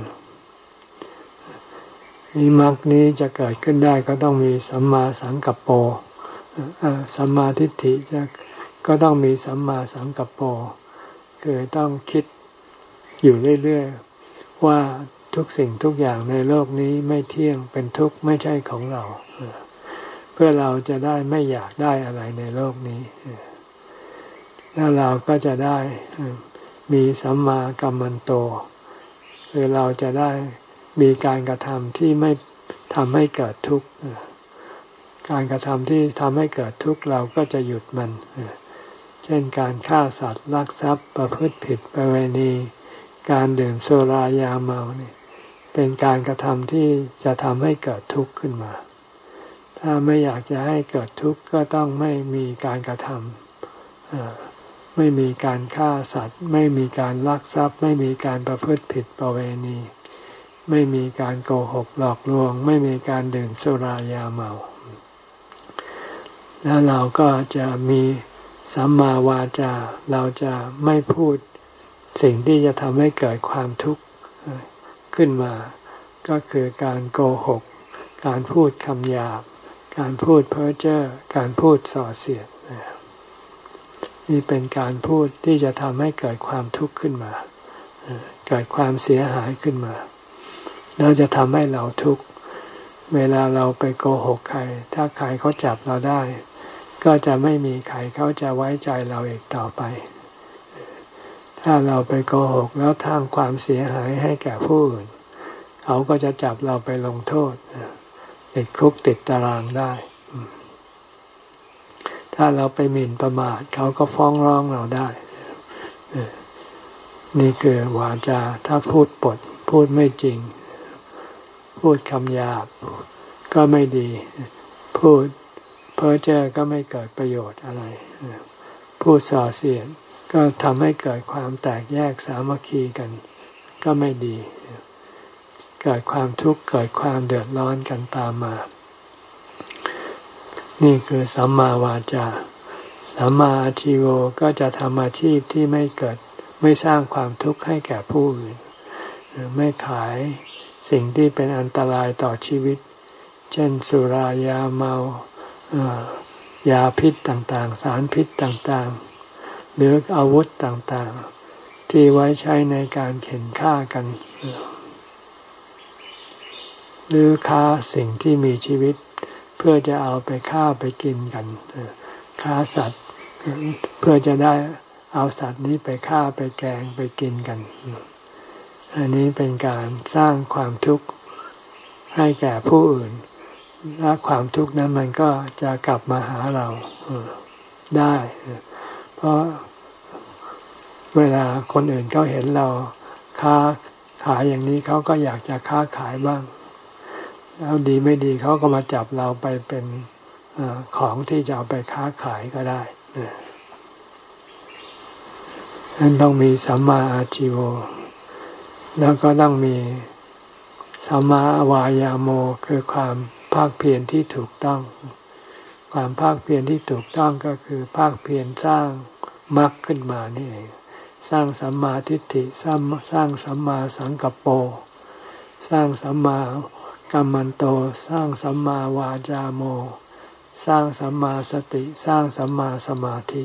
S1: นี่มรรคนี้จะเกิดขึ้นได้ก็ต้องมีสัมมาสังกัปโปสัมมาทิฏฐิจะก็ต้องมีสัมมาสังกัปโปคือต้องคิดอยู่เรื่อยๆว่าทุกสิ่งทุกอย่างในโลกนี้ไม่เที่ยงเป็นทุกข์ไม่ใช่ของเราเพื่อเราจะได้ไม่อยากได้อะไรในโลกนี้แล้วเราก็จะได้มีสัมมากัมมันโตคือเราจะได้มีการกระทำที่ไม่ทำให้เกิดทุกข์การกระทำที่ทำให้เกิดทุกข์เราก็จะหยุดมันเช่นการฆ่าสัตว์ลักทรัพย์ประพฤติผิดประเวณีการดื่มสุรายาเมาเนี่ยเป็นการกระทำที่จะทำให้เกิดทุกข์ขึ้นมาถ้าไม่อยากจะให้เกิดทุกข์ก็ต้องไม่มีการกระทำไม่มีการฆ่าสัตว์ไม่มีการลักทรัพย์ไม่มีการประพฤติผิดประเวณีไม่มีการโกหกหลอกลวงไม่มีการดื่มสุรายาเมาแล้วเราก็จะมีสัมมาวาจาเราจะไม่พูดสิ่งที่จะทำให้เกิดความทุกข์ขึ้นมาก็คือการโกหกการพูดคำหยาบการพูดเพ้อเจ้อการพูดส่อเสียดนี่เป็นการพูดที่จะทำให้เกิดความทุกข์ขึ้นมาเกิดความเสียหายขึ้นมาแล้วจะทำให้เราทุกข์เวลาเราไปโกหกใครถ้าใครเขาจับเราได้ก็จะไม่มีใครเขาจะไว้ใจเราอีกต่อไปถ้าเราไปโกหกแล้วทำความเสียหายให้แก่ผู้อื่นเขาก็จะจับเราไปลงโทษติดคุกติดตารางได้ถ้าเราไปหมิ่นประมาทเขาก็ฟ้องร้องเราได้นี่คือวาจาถ้าพูดปดพูดไม่จริงพูดคำหยาบก็ไม่ดีพูดเพ้อเจ้อก็ไม่เกิดประโยชน์อะไรพูดส่อเสียดก็ทำให้เกิดความแตกแยกสามัคคีกันก็ไม่ดีเกิดความทุกข์เกิดความเดือดร้อนกันตามมานี่คือสัมมาวาจาสัมมาอาชีโวก็จะทำอาชีพที่ไม่เกิดไม่สร้างความทุกข์ให้แก่ผู้อื่นไม่ขายสิ่งที่เป็นอันตรายต่อชีวิตเช่นสุรายาเมายาพิษต่างๆสารพิษต่างๆหรืออาวุธต่างๆที่ไว้ใช้ในการเข็นฆ่ากันหรือค้าสิ่งที่มีชีวิตเพื่อจะเอาไปฆ่าไปกินกันค้าสัตว์เพื่อจะได้เอาสัตว์นี้ไปฆ่าไปแกงไปกินกันอันนี้เป็นการสร้างความทุกข์ให้แก่ผู้อื่นและความทุกข์นั้นมันก็จะกลับมาหาเราได้เพราะเวลาคนอื่นเขาเห็นเราค้าขายอย่างนี้เขาก็อยากจะค้าขายบ้างแล้วดีไม่ดีเขาก็มาจับเราไปเป็นของที่จะเอาไปค้าขายก็ได้นั้นต้องมีสัมมาอาชีโวแล้วก็ต้องมีสัมมาวายาโมคือความภาคเพียรที่ถูกต้องความภาคเพียรที่ถูกต้องก็คือภาคเพียรสร้างมรรคขึ้นมานี่เองสร้างสัมมาทิฏฐิสร้างสร้างสัมมาสังกัปโปสร้างสัมมากัมมันโตสร้างสัมมาวาจาโมสร้างสัมมาสติสร้างสัมมาสมาธิ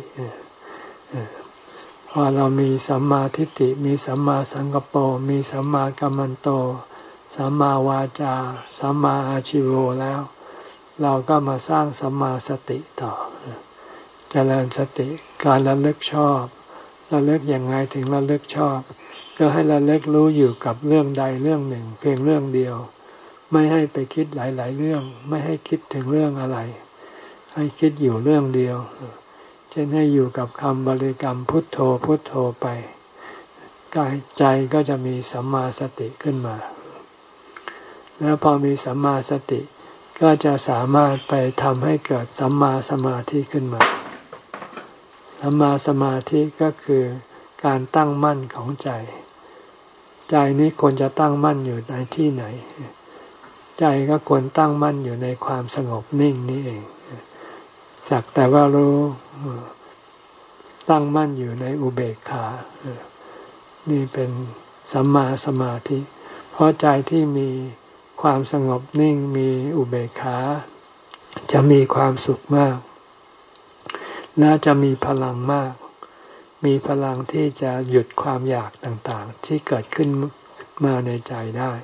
S1: พอเรามีสัมมาทิฏฐิมีสัมมาสังกัปโปมีสัมมากัมมันโตสัมมาวาจาสัมมาอาชีโวแล้วเราก็มาสร้างสัมมาสติต่อเจริญสติการระลึกชอบระลึกอย่างไรถึงระลึกชอบก็ให้ระลึกรู้อยู่กับเรื่องใดเรื่องหนึ่งเพียงเรื่องเดียวไม่ให้ไปคิดหลายๆเรื่องไม่ให้คิดถึงเรื่องอะไรให้คิดอยู่เรื่องเดียวเช่นให้อยู่กับคำบริกรรมพุทโธพุทโธไปกายใจก็จะมีสัมมาสติขึ้นมาแล้วพอมีสัมมาสติก็จะสามารถไปทำให้เกิดสัมมาสมาธิขึ้นมาสัมมาสมาธิก็คือการตั้งมั่นของใจใจนี้ควรจะตั้งมั่นอยู่ในที่ไหนใจก็ควรตั้งมั่นอยู่ในความสงบนิ่งนี้เองสักแต่ว่ารู้ตั้งมั่นอยู่ในอุเบกขานี่เป็นสัมมาสมาธิเพราะใจที่มีความสงบนิ่งมีอุเบกขาจะมีความสุขมากและจะมีพลังมากมีพลังที่จะหยุดความอยากต่างๆที่เกิดขึ้นมาในใจได้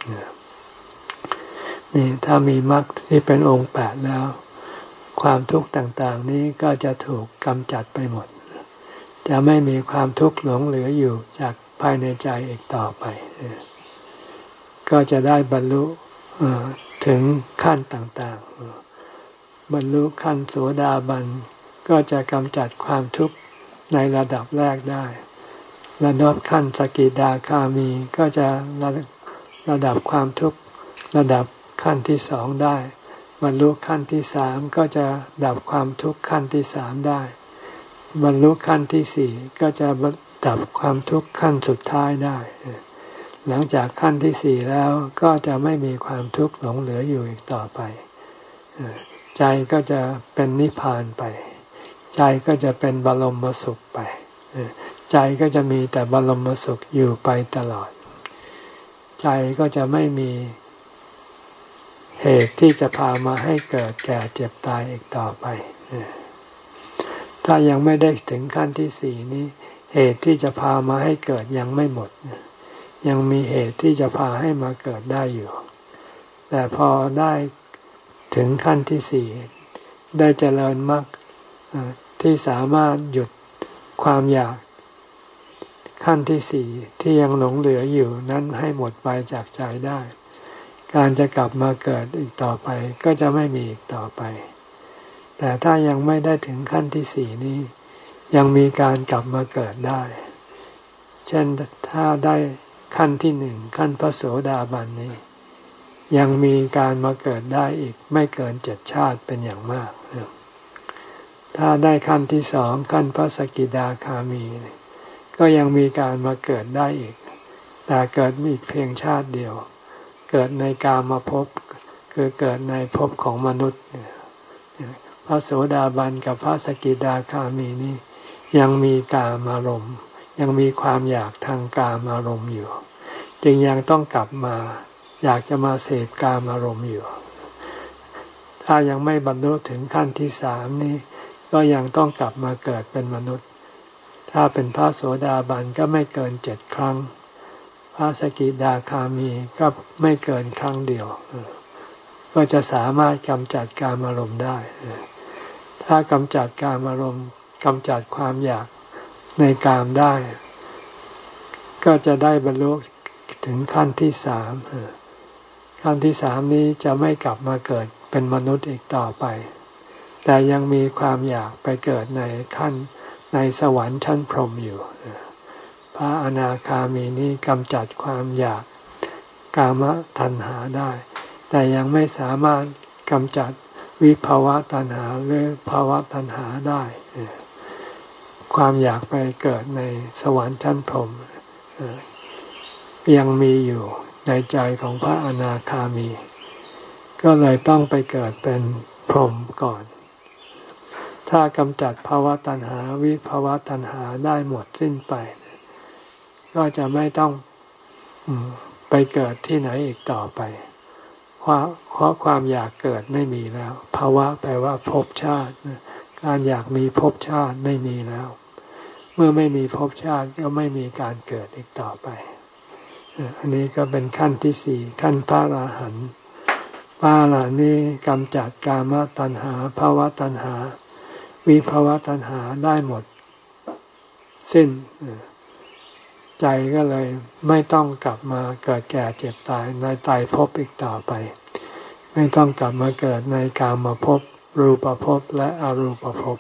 S1: นี่ถ้ามีมรรคที่เป็นองค์แปดแล้วความทุกข์ต่างๆนี้ก็จะถูกกำจัดไปหมดจะไม่มีความทุกข์หลงเหลืออยู่จากภายในใจอีกต่อไปก็จะได้บรรลุถึงขั้นต่างๆบรรลุขั้นโสดาบันก็จะกำจัดความทุกข์ในระดับแรกได้ระดับขั้นสกิทาคามีก็จะระดับความทุกข์ระดับขั้นที่สองได้บรรลุขั้นที่สามก็จะดับความทุกข์ขั้นที่สามได้บรรลุขั้นที่สี่ก็จะดับความทุกข์ขั้นสุดท้ายได้หลังจากขั้นที่สี่แล้วก็จะไม่มีความทุกข์หลงเหลืออยู่อีกต่อไปใจก็จะเป็นนิพพานไปใจก็จะเป็นบรมสุขไปใจก็จะมีแต่บรมสุขอยู่ไปตลอดใจก็จะไม่มีเหตุที่จะพามาให้เกิดแก่เจ็บตายอีกต่อไปถ้ายังไม่ได้ถึงขั้นที่สี่นี้เหตุที่จะพามาให้เกิดยังไม่หมดยังมีเหตุที่จะพาให้มาเกิดได้อยู่แต่พอได้ถึงขั้นที่สี่ได้เจริญมรรคที่สามารถหยุดความอยากขั้นที่สี่ที่ยังหลงเหลืออยู่นั้นให้หมดไปจากใจได้การจะกลับมาเกิดอีกต่อไปก็จะไม่มีอีกต่อไปแต่ถ้ายังไม่ได้ถึงขั้นที่สี่นี้ยังมีการกลับมาเกิดได้เช่นถ้าได้ขั้นที่หนึ่งขั้นพระโสดาบันนี้ยังมีการมาเกิดได้อีกไม่เกินเจ็ดชาติเป็นอย่างมากถ้าได้ขั้นที่สองขั้นพระสกิทาคามีก็ยังมีการมาเกิดได้อีกแต่เกิดอีกเพียงชาติเดียวเกิดในกามภพคือเกิดในภพของมนุษย์พระโสดาบันกับพระสกิทาคามีนี้ยังมีกามอารมณ์ยังมีความอยากทางกามอารมณ์อยู่จึงยังต้องกลับมาอยากจะมาเสพกามอารมณ์อยู่ถ้ายังไม่บรรลุถึงขั้นที่สามนี้ก็ยังต้องกลับมาเกิดเป็นมนุษย์ถ้าเป็นพระโสดาบันก็ไม่เกินเจ็ดครั้งพระสกิทาคามีก็ไม่เกินครั้งเดียวก็จะสามารถกำจัดกามอารมณ์ได้ถ้ากำจัดกามอารมณ์กำจัดความอยากในกามได้ก็จะได้บรรลุถึงขั้นที่สามขั้นที่สามนี้จะไม่กลับมาเกิดเป็นมนุษย์อีกต่อไปแต่ยังมีความอยากไปเกิดในขั้นในสวรรค์ชั้นพรหมอยู่พระอนาคามีนี้กำจัดความอยากกามตัณหาได้แต่ยังไม่สามารถกำจัดวิภาวะตัณหาหรือภาวะตัณหาได้ความอยากไปเกิดในสวรรค์ชั้นพรหมยังมีอยู่ในใจของพระอนาคามีก็เลยต้องไปเกิดเป็นพรหมก่อนถ้ากำจัดภาวะตัณหาวิภาวะตัณหาได้หมดสิ้นไปก็จะไม่ต้องไปเกิดที่ไหนอีกต่อไปเพราะความอยากเกิดไม่มีแล้วภาวะแปลว่าภพชาติการอยากมีภพชาติไม่มีแล้วเมื่อไม่มีภพชาติก็ไม่มีการเกิดอีกต่อไปอันนี้ก็เป็นขั้นที่สี่ขั้นพระอรหันต์พระอรหันต์นี้กำจัดกามตัณหาภาวะตัณหาวิภาวะตัณหาได้หมดสิ้นใจก็เลยไม่ต้องกลับมาเกิดแก่เจ็บตายในตายภพอีกต่อไปไม่ต้องกลับมาเกิดในกามภพรูปภพและอรูปภพ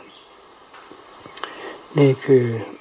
S1: นี่คือ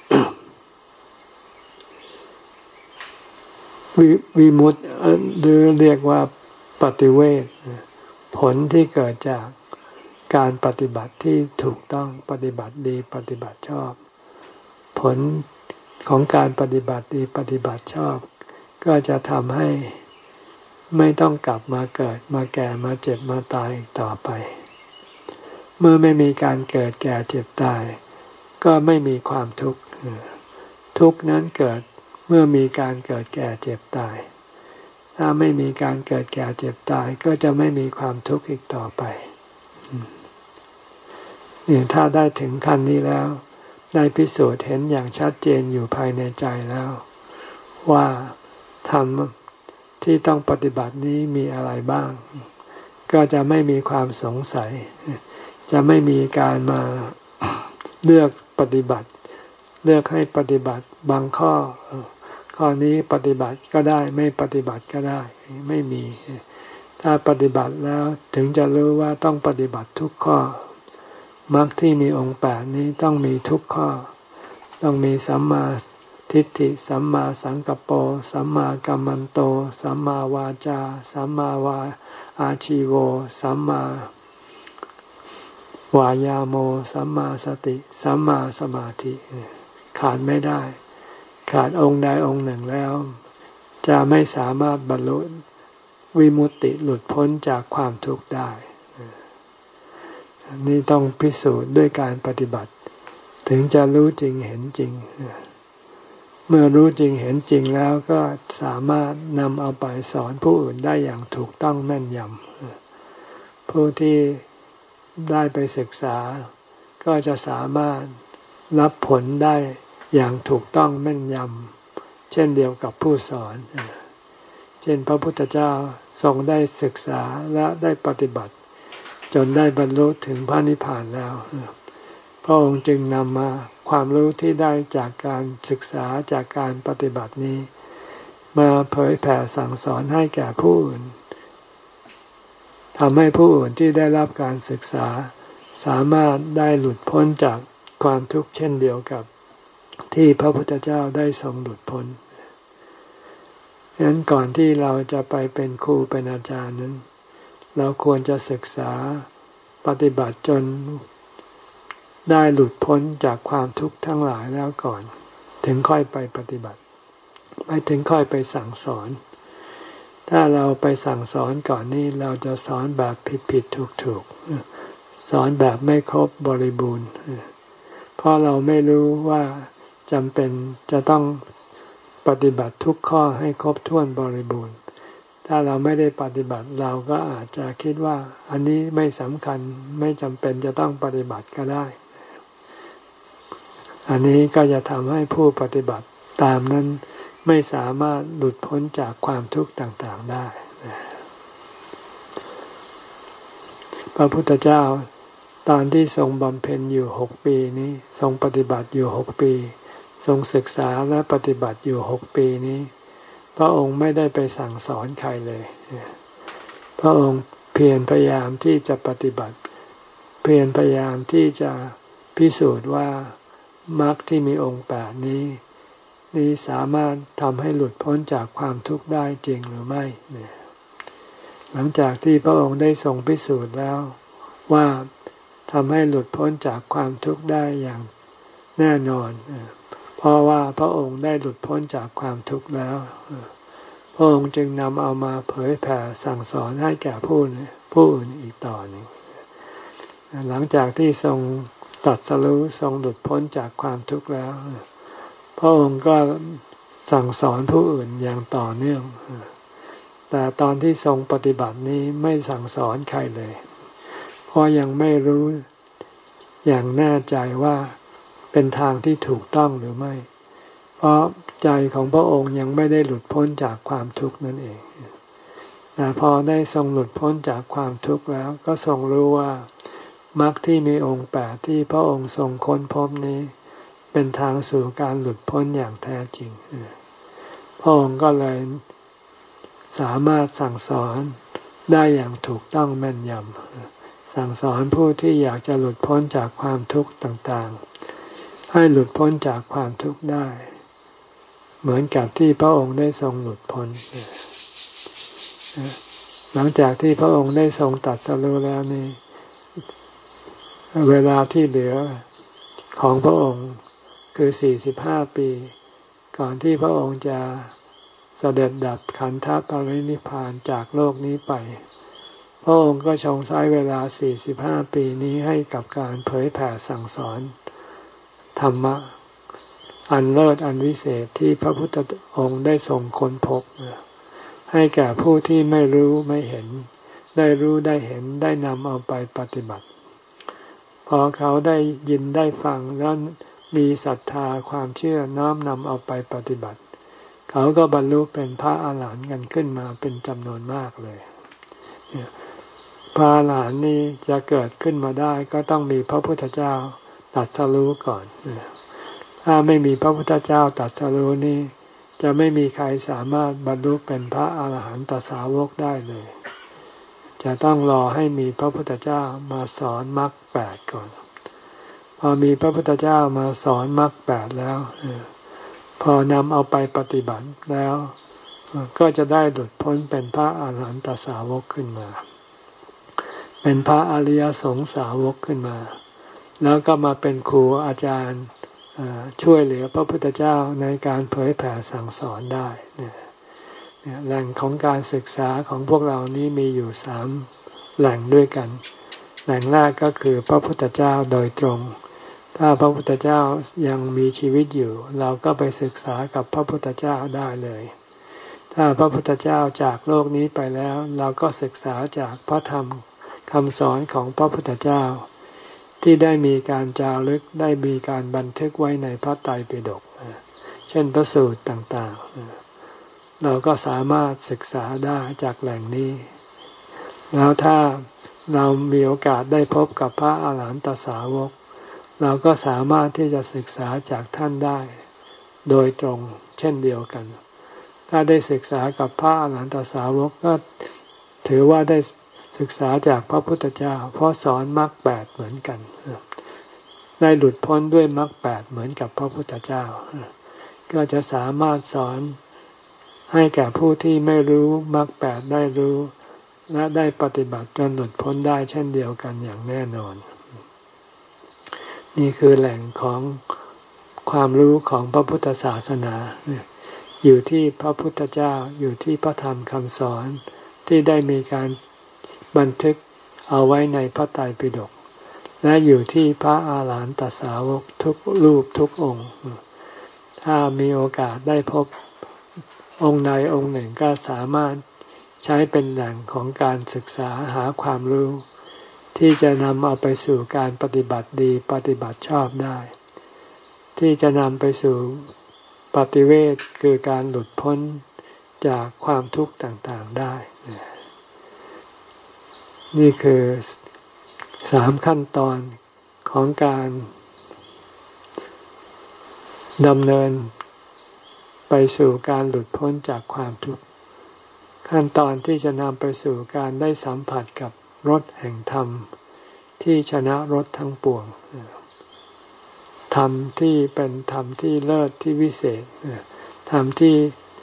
S1: วิวิมุตติหรือเรียกว่าปฏิเวทผลที่เกิดจากการปฏิบัติที่ถูกต้องปฏิบัติดีปฏิบัติชอบผลของการปฏิบัติดีปฏิบัติชอบก็จะทำให้ไม่ต้องกลับมาเกิดมาแก่มาเจ็บมาตายอีกต่อไปมื่อไม่มีการเกิดแก่เจ็บตายก็ไม่มีความทุกข์ทุกข์นั้นเกิดเมื่อมีการเกิดแก่เจ็บตายถ้าไม่มีการเกิดแก่เจ็บตายก็จะไม่มีความทุกข์อีกต่อไปนี่ถ้าได้ถึงขั้นนี้แล้วได้พิสูจน์เห็นอย่างชัดเจนอยู่ภายในใจแล้วว่าธรรมที่ต้องปฏิบัตินี้มีอะไรบ้างก็จะไม่มีความสงสัยจะไม่มีการมาเลือกปฏิบัติเลือกให้ปฏิบัติบางข้อข้อนี้ปฏิบัติก็ได้ไม่ปฏิบัติก็ได้ไม่มีถ้าปฏิบัติแล้วถึงจะรู้ว่าต้องปฏิบัติทุกข้อมรรคที่มีองค์แปดนี้ต้องมีทุกข้อต้องมีสัมมาทิฏฐิสัมมาสังกัปโปสัมมากัมมันโตสัมมาวาจาสัมมาวาอาชีโวสัมมาวายาโมสัมมาสติสัมมาสมาธิขาดไม่ได้ขาดองค์ใดองค์หนึ่งแล้วจะไม่สามารถบรรลุวิมุตติหลุดพ้นจากความทุกข์ได้นี่ต้องพิสูจน์ด้วยการปฏิบัติถึงจะรู้จริงเห็นจริงเมื่อรู้จริงเห็นจริงแล้วก็สามารถนำเอาไปสอนผู้อื่นได้อย่างถูกต้องแม่นยำผู้ที่ได้ไปศึกษาก็จะสามารถรับผลได้อย่างถูกต้องแม่นยำเช่นเดียวกับผู้สอนเช่นพระพุทธเจ้าทรงได้ศึกษาและได้ปฏิบัติจนได้บรรลุถึงพระนิพพานแล้วพระองค์จึงนำมาความรู้ที่ได้จากการศึกษาจากการปฏิบัตินี้มาเผยแผ่สั่งสอนให้แก่ผู้อื่นทำให้ผู้อื่นที่ได้รับการศึกษาสามารถได้หลุดพ้นจากความทุกข์เช่นเดียวกับที่พระพุทธเจ้าได้ทรงหลุดพ้นฉะนั้นก่อนที่เราจะไปเป็นครูเป็นอาจารย์นั้นเราควรจะศึกษาปฏิบัติจนได้หลุดพ้นจากความทุกข์ทั้งหลายแล้วก่อนถึงค่อยไปปฏิบัติไม่ถึงค่อยไปสั่งสอนถ้าเราไปสั่งสอนก่อนนี้เราจะสอนแบบผิดผิดถูกถูกสอนแบบไม่ครบบริบูรณ์เพราะเราไม่รู้ว่าจำเป็นจะต้องปฏิบัติทุกข้อให้ครบถ้วนบริบูรณ์ถ้าเราไม่ได้ปฏิบัติเราก็อาจจะคิดว่าอันนี้ไม่สำคัญไม่จำเป็นจะต้องปฏิบัติก็ได้อันนี้ก็จะทำให้ผู้ปฏิบัติตามนั้นไม่สามารถหลุดพ้นจากความทุกข์ต่างๆได้พระพุทธเจ้าตอนที่ทรงบำเพ็ญอยู่หกปีนี้ทรงปฏิบัติอยู่หกปีทรงศึกษาและปฏิบัติอยู่หกปีนี้พระองค์ไม่ได้ไปสั่งสอนใครเลยพระองค์เพียรพยายามที่จะปฏิบัติเพียรพยายามที่จะพิสูจน์ว่ามรรคที่มีองค์แปดนี้นี้สามารถทำให้หลุดพ้นจากความทุกข์ได้จริงหรือไม่หลังจากที่พระองค์ได้ทรงพิสูจน์แล้วว่าทำให้หลุดพ้นจากความทุกข์ได้อย่างแน่นอนเพราะว่าพระองค์ได้หลุดพ้นจากความทุกข์แล้วพระองค์จึงนำเอามาเผยแผ่สั่งสอนให้แก่ผู้ผู้อื่นอีกต่อหนึ่งหลังจากที่ทรงตรัสรู้ทรงหลุดพ้นจากความทุกข์แล้วพระองค์ก็สั่งสอนผู้อื่นอย่างต่อเนื่องแต่ตอนที่ทรงปฏิบัตินี้ไม่สั่งสอนใครเลยเพราะยังไม่รู้อย่างแน่ใจว่าเป็นทางที่ถูกต้องหรือไม่เพราะใจของพระองค์ยังไม่ได้หลุดพ้นจากความทุกข์นั่นเองแต่พอได้ทรงหลุดพ้นจากความทุกข์แล้วก็ทรงรู้ว่ามรรคที่มีองค์แปดที่พระองค์ทรงค้นพบนี้เป็นทางสู่การหลุดพ้นอย่างแท้จริงพระองค์ก็เลยสามารถสั่งสอนได้อย่างถูกต้องแม่นยำสั่งสอนผู้ที่อยากจะหลุดพ้นจากความทุกข์ต่างๆให้หลุดพ้นจากความทุกข์ได้เหมือนกับที่พระองค์ได้ทรงหลุดพ้นหลังจากที่พระองค์ได้ทรงตรัสรู้แล้วนี่เวลาที่เหลือของพระองค์คือสี่สิบห้าปีก่อนที่พระองค์จะเสด็จดับขันธปรินิพพานจากโลกนี้ไปพระองค์ก็ทรงใช้เวลาสี่สิบห้าปีนี้ให้กับการเผยแผ่สั่งสอนธรรมะอันเลิศอันวิเศษที่พระพุทธองค์ได้ทรงค้นพบให้แก่ผู้ที่ไม่รู้ไม่เห็นได้รู้ได้เห็นได้นำเอาไปปฏิบัติพอเขาได้ยินได้ฟังแล้วมีศรัทธาความเชื่อน้อมนำเอาไปปฏิบัติเขาก็บรรลุเป็นพระอาหารหันต์กันขึ้นมาเป็นจำนวนมากเลยพระอาหารหันต์นี้จะเกิดขึ้นมาได้ก็ต้องมีพระพุทธเจ้าตรัสรู้ก่อนถ้าไม่มีพระพุทธเจ้าตรัสรู้นี้จะไม่มีใครสามารถบรรลุเป็นพระอาหารหันตสาวกได้เลยจะต้องรอให้มีพระพุทธเจ้ามาสอนมรรคแปดก่อนพอมีพระพุทธเจ้ามาสอนมรรคแปดแล้วพอนำเอาไปปฏิบัติแล้วก็จะได้หลุดพ้นเป็นพระอาหารหันตสาวกขึ้นมาเป็นพระอริยสงสาวกขึ้นมาแล้วก็มาเป็นครูอาจารย์ช่วยเหลือพระพุทธเจ้าในการเผยแผ่สั่งสอนได้เนี่ยแหล่งของการศึกษาของพวกเรานี้มีอยู่สามแหล่งด้วยกันแหล่งแรกก็คือพระพุทธเจ้าโดยตรงถ้าพระพุทธเจ้ายังมีชีวิตอยู่เราก็ไปศึกษากับพระพุทธเจ้าได้เลยถ้าพระพุทธเจ้าจากโลกนี้ไปแล้วเราก็ศึกษาจากพระธรรมคำสอนของพระพุทธเจ้าที่ได้มีการจารึกได้มีการบันทึกไว้ในพระไตรปิฎกเช่นพระสูตรต่างๆเราก็สามารถศึกษาได้จากแหล่งนี้แล้วถ้าเรามีโอกาสได้พบกับพระอาหารหันตสาวกเราก็สามารถที่จะศึกษาจากท่านได้โดยตรงเช่นเดียวกันถ้าได้ศึกษากับพระอาหารหันตสาวกก็ถือว่าได้ศึกษาจากพระพุทธเจ้าเพราะสอนมรรคแปดเหมือนกันได้หลุดพ้นด้วยมรรคแปดเหมือนกับพระพุทธเจ้าก็จะสามารถสอนให้แก่ผู้ที่ไม่รู้มรรคแปดได้รู้และได้ปฏิบัติจนหลุดพ้นได้เช่นเดียวกันอย่างแน่นอนนี่คือแหล่งของความรู้ของพระพุทธศาสนาอยู่ที่พระพุทธเจ้าอยู่ที่พระธรรมคำสอนที่ได้มีการบันทึกเอาไว้ในพระไตรปิฎกและอยู่ที่พระอาหารหันตสาวกทุกรูปทุกองค์ถ้ามีโอกาสได้พบองค์ใดองค์หนึ่งก็สามารถใช้เป็นแหล่งของการศึกษาหาความรู้ที่จะนำเอาไปสู่การปฏิบัติดีปฏิบัติชอบได้ที่จะนำไปสู่ปฏิเวทคือการหลุดพ้นจากความทุกข์ต่างๆได้นี่คือสามขั้นตอนของการดำเนินไปสู่การหลุดพ้นจากความทุกข์ขั้นตอนที่จะนำไปสู่การได้สัมผัสกับรสแห่งธรรมที่ชนะรสทั้งปวงธรรมที่เป็นธรรมที่เลิศที่วิเศษธรรมที่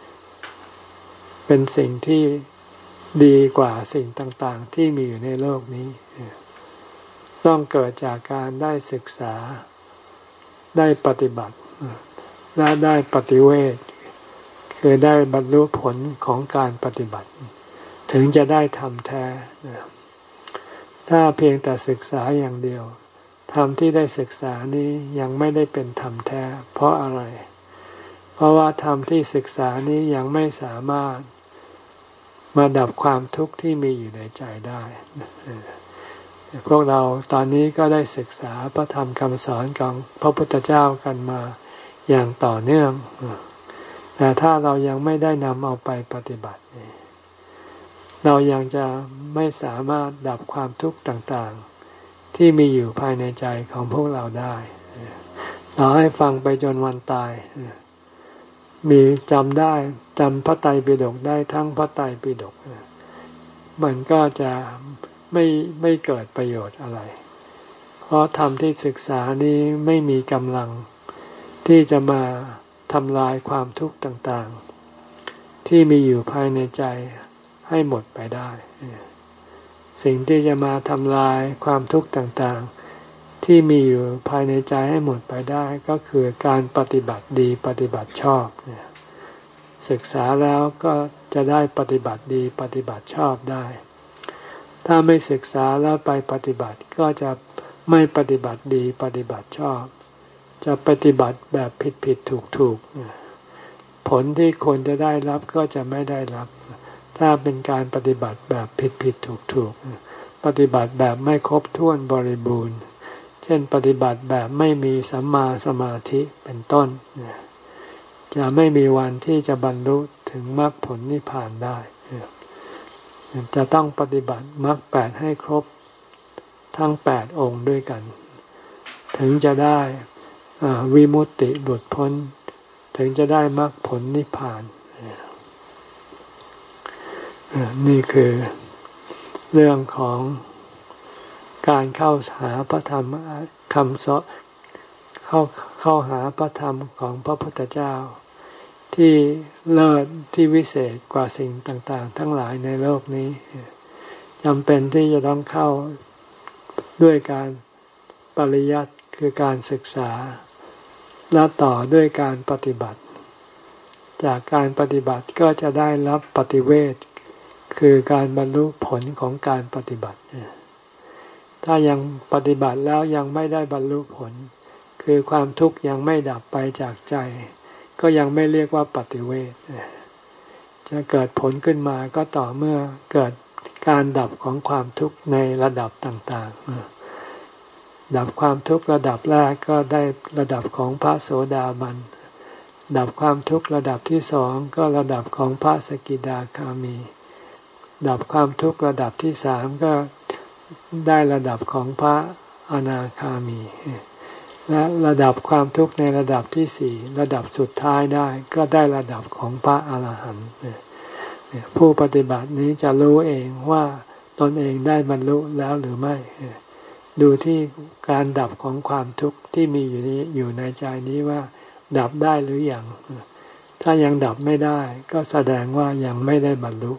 S1: เป็นสิ่งที่ดีกว่าสิ่งต่างๆที่มีอยู่ในโลกนี้ต้องเกิดจากการได้ศึกษาได้ปฏิบัติและได้ปฏิเวทคือได้บรรลุผลของการปฏิบัติถึงจะได้ธรรมแท้ถ้าเพียงแต่ศึกษาอย่างเดียวธรรมที่ได้ศึกษานี้ยังไม่ได้เป็นธรรมแท้เพราะอะไรเพราะว่าธรรมที่ศึกษานี้ยังไม่สามารถมาดับความทุกข์ที่มีอยู่ในใจได้พวกเราตอนนี้ก็ได้ศึกษาพระธรรมคำสอนของพระพุทธเจ้ากันมาอย่างต่อเนื่องแต่ถ้าเรายังไม่ได้นำเอาไปปฏิบัติเรายังจะไม่สามารถดับความทุกข์ต่างๆที่มีอยู่ภายในใจของพวกเราได้เราให้ฟังไปจนวันตายมีจำได้จำพระไตรปิฎกได้ทั้งพระไตรปิฎกมันก็จะไม่ไม่เกิดประโยชน์อะไรเพราะธรรมที่ศึกษานี้ไม่มีกำลังที่จะมาทำลายความทุกข์ต่างๆที่มีอยู่ภายในใจให้หมดไปได้สิ่งที่จะมาทำลายความทุกข์ต่างๆที่มีอยู่ภายในใจให้หมดไปได้ก็คือการปฏิบัติดีปฏิบัติชอบศึกษาแล้วก็จะได้ปฏิบัติดีปฏิบัติชอบได้ถ้าไม่ศึกษาแล้วไปปฏิบัติก็จะไม่ปฏิบัติดีปฏิบัติชอบจะปฏิบัติแบบผิดผิดถูกถูกผลที่คนจะได้รับก็จะไม่ได้รับถ้าเป็นการปฏิบัติแบบผิดผิดถูกถูกปฏิบัติแบบไม่ครบถ้วนบริบูรณ์เช่นปฏิบัติแบบไม่มีสัมมาสมาธิเป็นต้นจะไม่มีวันที่จะบรรลุถึงมรรคผลนิพพานได้จะต้องปฏิบัติมรรคแปดให้ครบทั้งแปดองค์ด้วยกันถึงจะได้วิมุตติหลุดพ้นถึงจะได้มรรคผลนิพพานนี่คือเรื่องของการเข้าหาพระธรรมคำสอนเข้าเข้าหาพระธรรมของพระพุทธเจ้าที่เลิศที่วิเศษกว่าสิ่งต่างๆทั้งหลายในโลกนี้จำเป็นที่จะต้องเข้าด้วยการปริยัติคือการศึกษาและต่อด้วยการปฏิบัติจากการปฏิบัติก็จะได้รับปฏิเวทคือการบรรลุผลของการปฏิบัติถ้ายังปฏิบัติแล้วยังไม่ได้บรรลุผลคือความทุกข์ยังไม่ดับไปจากใจก็ยังไม่เรียกว่าปฏิเวทจะเกิดผลขึ้นมาก็ต่อเมื่อเกิดการดับของความทุกข์ในระดับต่างๆดับความทุกข์ระดับแรกก็ได้ระดับของพระโสดาบันดับความทุกข์ระดับที่สองก็ระดับของพระสกิทาคามีดับความทุกข์ระดับที่สามก็ได้ระดับของพระอนาคามีและระดับความทุกข์ในระดับที่สี่ระดับสุดท้ายได้ก็ได้ระดับของพระอรหันต์ผู้ปฏิบัตินี้จะรู้เองว่าตนเองได้บรรลุแล้วหรือไม่ดูที่การดับของความทุกข์ที่มีอยู่นี้อยู่ในใจนี้ว่าดับได้หรือยังถ้ายังดับไม่ได้ก็แสดงว่ายังไม่ได้บรรลุ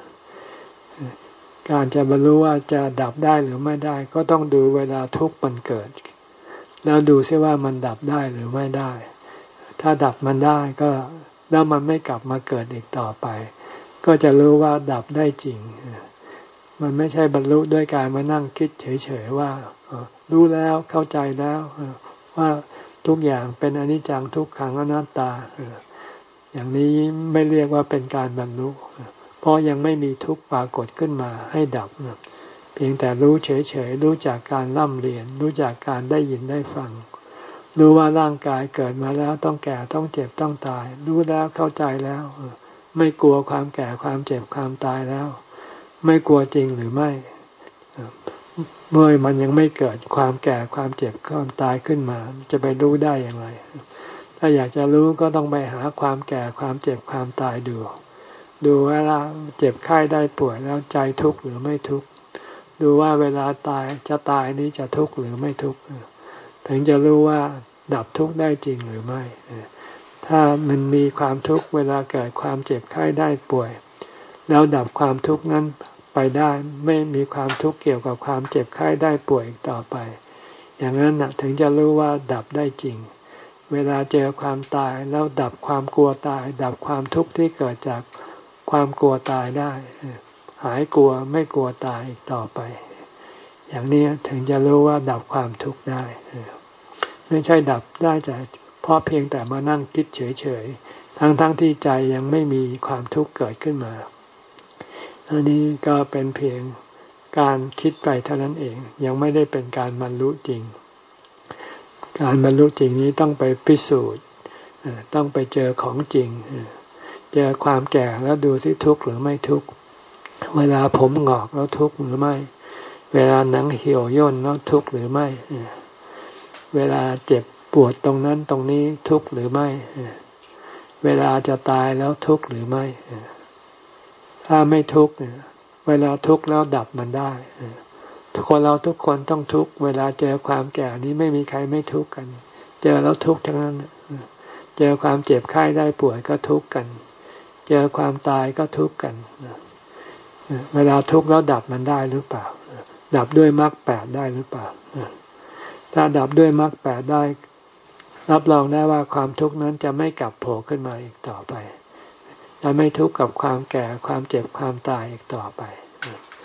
S1: การจะบรรลุว่าจะดับได้หรือไม่ได้ก็ต้องดูเวลาทุกข์มันเกิดแล้วดูซิว่ามันดับได้หรือไม่ได้ถ้าดับมันได้ก็แล้วมันไม่กลับมาเกิดอีกต่อไปก็จะรู้ว่าดับได้จริงมันไม่ใช่บรรลุด้วยการมานั่งคิดเฉยๆว่ารู้แล้วเข้าใจแล้วว่าทุกอย่างเป็นอนิจจังทุกขังอนัตตาอย่างนี้ไม่เรียกว่าเป็นการบรรลุเพราะยังไม่มีทุกข์ปรากฏขึ้นมาให้ดับเพียงแต่รู้เฉยๆรู้จากการร่ำเรียนรู้จากการได้ยินได้ฟังรู้ว่าร่างกายเกิดมาแล้วต้องแก่ต้องเจ็บต้องตายรู้แล้วเข้าใจแล้วไม่กลัวความแก่ความเจ็บความตายแล้วไม่กลัวจริงหรือไม่เมื่อมันยังไม่เกิดความแก่ความเจ็บความตายขึ้นมาจะไปรู้ได้อย่างไรถ้าอยากจะรู้ก็ต้องไปหาความแก่ความเจ็บความตายดูดูเวลาเจ็บไข้ได้ป่วยแล้วใจทุกข์หรือไม่ทุกข์ดูว่าเวลาตายจะตายนี้จะทุกข์หรือไม่ทุกข์ถึงจะรู้ว่าดับทุกข์ได้จริงหรือไม่ถ้ามันมีความทุกข์เวลาเกิดความเจ็บไข้ได้ป่วยแล้วดับความทุกข์นั้นไปได้ไม่มีความทุกข์เกี่ยวกับความเจ็บไข้ได้ป่วยอีกต่อไปอย่างนั้นนะถึงจะรู้ว่าดับได้จริงเวลาเจอความตายแล้วดับความกลัวตายดับความทุกข์ที่เกิดจากความกลัวตายได้หายกลัวไม่กลัวตายอีกต่อไปอย่างนี้ถึงจะรู้ว่าดับความทุกข์ได้ไม่ใช่ดับได้จากเพราะเพียงแต่มานั่งคิดเฉยๆทั้งๆ ท, ที่ใจยังไม่มีความทุกข์เกิดขึ้นมาอันนี้ก็เป็นเพียงการคิดไปเท่านั้นเองยังไม่ได้เป็นการบรรลุจริงการบรรลุจริงนี้ต้องไปพิสูจน์ต้องไปเจอของจริงเจอความแก่แล้วดูสิทุกข์หรือไม่ทุกข์เวลาผมหงอกแล้วทุกข์หรือไม่เวลาหนังเหี่ยวย่นแล้วทุกข์หรือไม่เวลาเจ็บปวดตรงนั้นตรงนี้ทุกข์หรือไม่เวลาจะตายแล้วทุกข์หรือไม่ถ้าไม่ทุกข์เวลาทุกข์แล้วดับมันได้ทุกคนเราทุกคนต้องทุกข์เวลาเจอความแก่นี้ไม่มีใครไม่ทุกข์กันเจอแล้วทุกข์ทั้งนั้นเจอความเจ็บไข้ได้ป่วยก็ทุกข์กันเจอความตายก็ทุกข์กันเวลาทุกข์แล้วดับมันได้หรือเปล่าดับด้วยมรรคแปดได้หรือเปล่าถ้าดับด้วยมรรคแปดได้รับรองได้ว่าความทุกข์นั้นจะไม่กลับโผล่ขึ้นมาอีกต่อไปจะไม่ทุกข์กับความแก่ความเจ็บความตายอีกต่อไป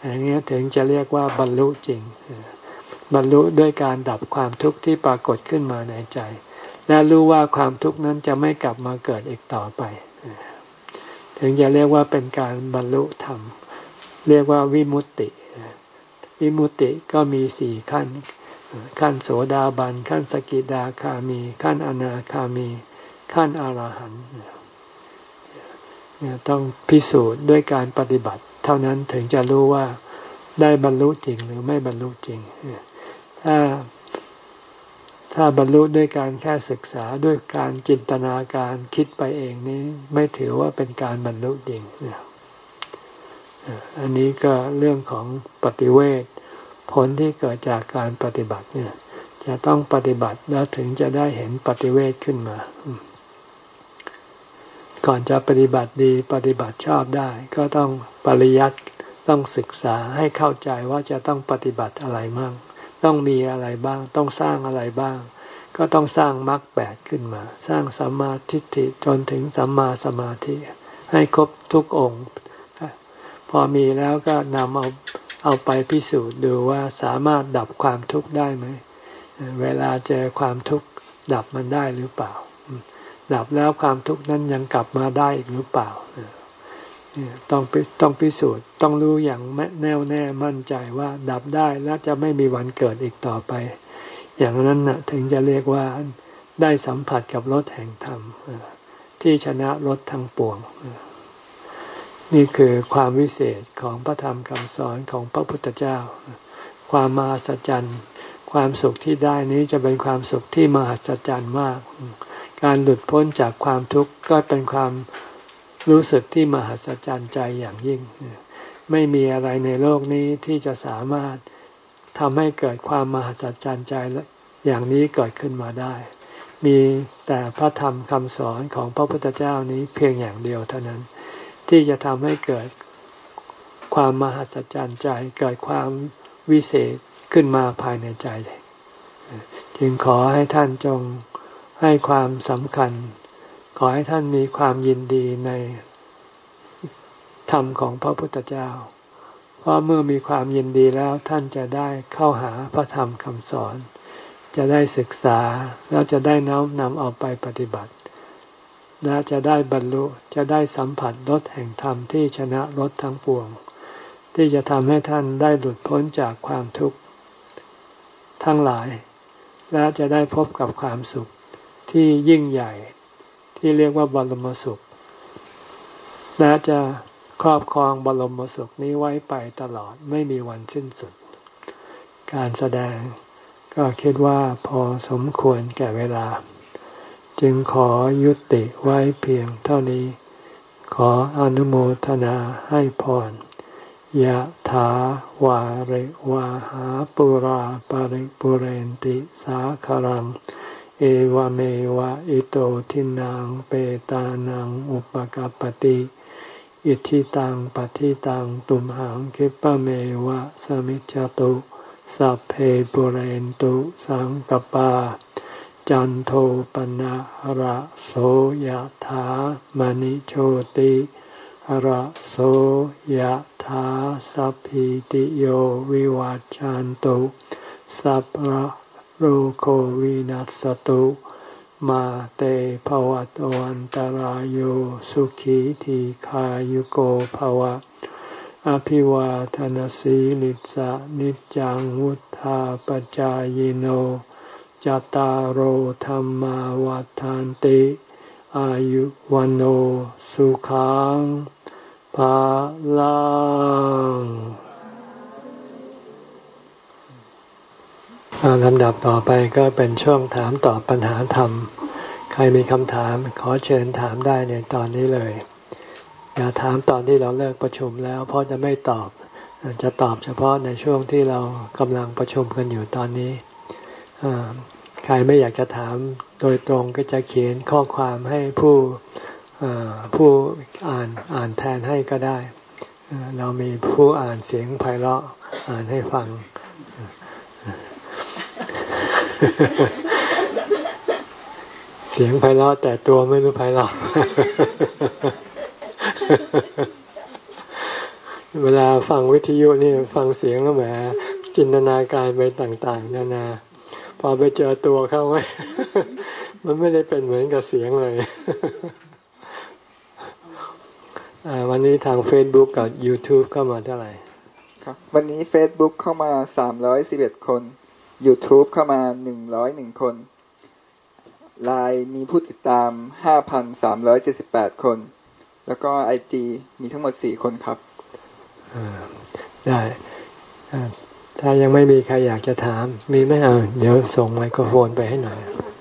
S1: อย่างนี้ถึงจะเรียกว่าบรรลุจริงบรรลุด้วยการดับความทุกข์ที่ปรากฏขึ้นมาในใจและรู้ว่าความทุกข์นั้นจะไม่กลับมาเกิดอีกต่อไปถึงจะเรียกว่าเป็นการบรรลุธรรมเรียกว่าวิมุตติวิมุตติก็มีสี่ขั้นขั้นโสดาบันขั้นสกิทาคามีขั้นอนาคามีขั้นอรหันต์ต้องพิสูจน์ด้วยการปฏิบัติเท่านั้นถึงจะรู้ว่าได้บรรลุจริงหรือไม่บรรลุจริงถ้าถ้าบรรลุด้วยการแค่ศึกษาด้วยการจินตนาการคิดไปเองนี้ไม่ถือว่าเป็นการบรรลุจริงอันนี้ก็เรื่องของปฏิเวทผลที่เกิดจากการปฏิบัติเนี่ยจะต้องปฏิบัติแล้วถึงจะได้เห็นปฏิเวทขึ้นมาก่อนจะปฏิบัติดีปฏิบัติชอบได้ก็ต้องปริยัติต้องศึกษาให้เข้าใจว่าจะต้องปฏิบัติอะไรมั่งต้องมีอะไรบ้างต้องสร้างอะไรบ้างก็ต้องสร้างมรรคแปดขึ้นมาสร้างสัมมาทิฏฐิจนถึงสัมมาสมาธิให้ครบทุกองค์พอมีแล้วก็นำเอาเอาไปพิสูจน์ดูว่าสามารถดับความทุกข์ได้ไหมเวลาเจอความทุกข์ดับมันได้หรือเปล่าดับแล้วความทุกข์นั้นยังกลับมาได้อีกหรือเปล่าต้องต้องพิสูจน์ต้องรู้อย่างแน่วแน่มั่นใจว่าดับได้และจะไม่มีวันเกิดอีกต่อไปอย่างนั้นน่ะถึงจะเรียกว่าได้สัมผัสกับรสแห่งธรรมที่ชนะรสทั้งปวงนี่คือความวิเศษของพระธรรมคำสอนของพระพุทธเจ้าความมหัศจรรย์ความสุขที่ได้นี้จะเป็นความสุขที่มหัศจรรย์มากการหลุดพ้นจากความทุกข์ก็เป็นความรู้สึกที่มหัศจรรย์ใจอย่างยิ่งไม่มีอะไรในโลกนี้ที่จะสามารถทำให้เกิดความมหัศจรรย์ใจอย่างนี้เกิดขึ้นมาได้มีแต่พระธรรมคำสอนของพระพุทธเจ้านี้เพียงอย่างเดียวเท่านั้นที่จะทำให้เกิดความมหัศจรรย์ใจเกิดความวิเศษขึ้นมาภายในใจจึงขอให้ท่านจงให้ความสำคัญขอให้ท่านมีความยินดีในธรรมของพระพุทธเจ้าเพราะเมื่อมีความยินดีแล้วท่านจะได้เข้าหาพระธรรมคำสอนจะได้ศึกษาแล้วจะได้น้อมนำเอาไปปฏิบัติและจะได้บรรลุจะได้สัมผัสรสแห่งธรรมที่ชนะรสทั้งปวงที่จะทำให้ท่านได้หลุดพ้นจากความทุกข์ทั้งหลายและจะได้พบกับความสุขที่ยิ่งใหญ่ที่เรียกว่าบรมสุขและจะครอบครองบรมสุขนี้ไว้ไปตลอดไม่มีวันสิ้นสุดการแสดงก็คิดว่าพอสมควรแก่เวลาจึงขอยุติไว้เพียงเท่านี้ขออนุโมทนาให้พรยะถาวาริวาหาปุราปาริปุเรนติสาคารังเอวเมวะอิโตทินังเปตานังอุปกัปปติอิทิตังปฏิตังตุมหังคิปะเมวะสมิจจตุสัพเพปุเรนตุสังกปาจันโทปนะระโสยถามณิโชติระโสยถาสัพพิติโยวิวัจจันตุสัพพะโรโควินัสตุมาเตภวัตวันตารโยสุขีทีขายุโกภวะอภิวาทนาสีลิสะนิจังวุธาปจายโนจตารโหธรรมวัฏฏันติอายุวันโอสุขังภาลังลำดับต่อไปก็เป็นช่วงถามตอบปัญหาธรรมใครมีคำถามขอเชิญถามได้ในตอนนี้เลยอย่าถามตอนที่เราเลิกประชุมแล้วเพราะจะไม่ตอบจะตอบเฉพาะในช่วงที่เรากำลังประชุมกันอยู่ตอนนี้ใครไม่อยากจะถามโดยตรงก็จะเขียนข้อความให้ผู้ผู้อ่านอ่านแทนให้ก็ได้เรามีผู้อ่านเสียงไพเราะอ่านให้ฟังเสียงไพเราะแต่ตัวไม่รู้ไพเราะเววลาฟังวิทยุนี่ฟังเสียงแล้วแหมจินตนาการไปต่างๆนานาพอไปเจอตัวเข้าไว้ มันไม่ได้เป็นเหมือนกับเสียงเลย วันนี้ทาง Facebook กับ YouTube เข้ามาเท่าไหร่
S2: ครับวันนี้ Facebook เข้ามาสามร้อยสิบเอ็ดคน YouTube เข้ามาหนึ่งร้อยเอ็ดคน ไลน์ มีผู้ติดตาม ห้าพันสามร้อยเจ็ดสิบแปด คนแล้วก็ ไอ จี มีทั้งหมดสี่คนครับ
S1: ได้ถ้ายังไม่มีใครอยากจะถามมีไหมเอาเดี๋ยวส่งไมโครโฟนไปให้หน่อย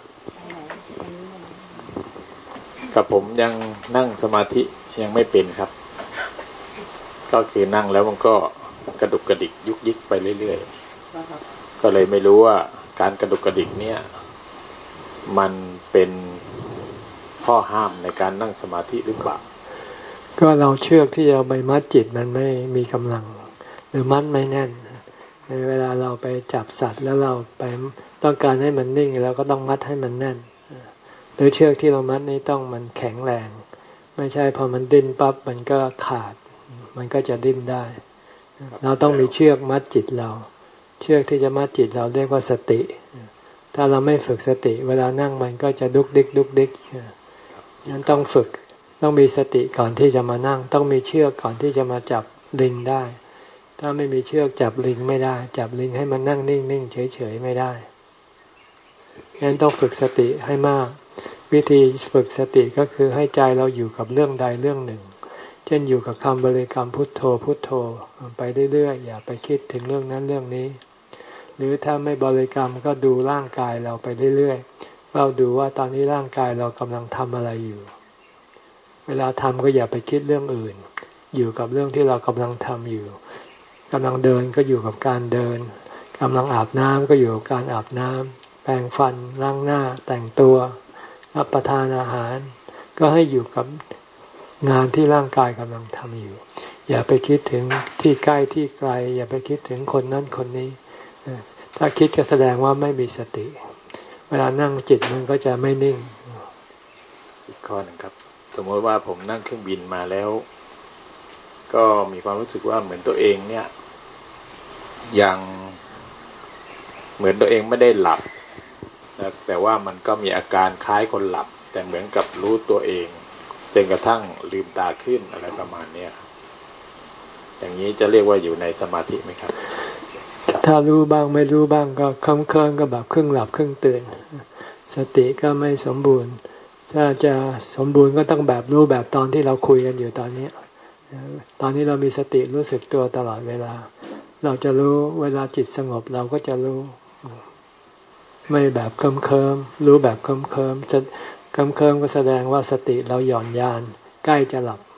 S3: กับผมยังนั่งสมาธิยังไม่เป็นครับก็คือนั่งแล้วมันก็กระดุกกระดิกยุกยิกไปเรื่อยๆก็เลยไม่รู้ว่าการกระดุกกระดิกเนี่ยมันเป็นข้อห้ามในการนั่งสมาธิหรือเปล่า
S1: ก็เราเชือกที่เราไปมัดจิตมันไม่มีกำลังหรือมัดไม่แน่นในเวลาเราไปจับสัตว์แล้วเราไปต้องการให้มันนิ่งเราก็ต้องมัดให้มันแน่นหรือเชือกที่เรามัดนี้ต้องมันแข็งแรงไม่ใช่พอมันดิ้นปั๊บมันก็ขาดมันก็จะดิ้นได้เราต้องมีเชือกมัดจิตเราเชือกที่จะมัดจิตเราเรียกว่าสติถ้าเราไม่ฝึกสติเวลานั่งมันก็จะดุกดิกดุกดิกงั้นต้องฝึกต้องมีสติก่อนที่จะมานั่งต้องมีเชือกก่อนที่จะมาจับลิงได้ถ้าไม่มีเชือกจับลิงไม่ได้จับลิงให้มันนั่งนิ่งๆเฉยๆไม่ได้งั้นต้องฝึกสติให้มากวิธีฝึกสติก็คือให้ใจเราอยู่กับเรื่องใดเรื่องหนึ่งเช่นอยู่กับคำบริกรรมพุทโธพุทโธไปเรื่อยๆอย่าไปคิดถึงเรื่องนั้นเรื่องนี้หรือถ้าไม่บริกรรมก็ดูร่างกายเราไปเรื่อยๆเราดูว่าตอนนี้ร่างกายเรากำลังทำอะไรอยู่เวลาทำก็อย่าไปคิดเรื่องอื่นอยู่กับเรื่องที่เรากำลังทำอยู่กำลังเดินก็อยู่กับการเดินกำลังอาบน้ำก็อยู่กับการอาบน้ำแปรงฟันล้างหน้าแต่งตัวรับประทานอาหารก็ให้อยู่กับงานที่ร่างกายกำลังทำอยู่อย่าไปคิดถึงที่ใกล้ที่ไกลอย่าไปคิดถึงคนนั้นคนนี้ถ้าคิดก็แสดงว่าไม่มีสติเวลานั่งจิตมันก็จะไม่นิ่ง
S3: อีกข้อหนึ่งครับสมมติว่าผมนั่งเครื่องบินมาแล้วก็มีความรู้สึกว่าเหมือนตัวเองเนี่ยยังเหมือนตัวเองไม่ได้หลับนะแต่ว่ามันก็มีอาการคล้ายคนหลับแต่เหมือนกับรู้ตัวเองจนกระทั่งลืมตาขึ้นอะไรประมาณนี้อย่างนี้จะเรียกว่าอยู่ในสมาธิไหมครับ
S1: ถ้ารู้บ้างไม่รู้บ้างก็คำเคลื่อนก็แบบครึ่งหลับครึ่งตื่นสติก็ไม่สมบูรณ์ถ้าจะสมบูรณ์ก็ต้องแบบรู้แบบตอนที่เราคุยกันอยู่ตอนนี้ตอนนี้เรามีสติรู้สึกตัวตลอดเวลาเราจะรู้เวลาจิตสงบเราก็จะรู้ไม่แบบเคลิ้มเคลิ้มรู้แบบเคลิ้มเคลิ้มจะเคลิ้มเคลิ้มก็แสดงว่าสติเราหย่อนยานใกล้จะหลับ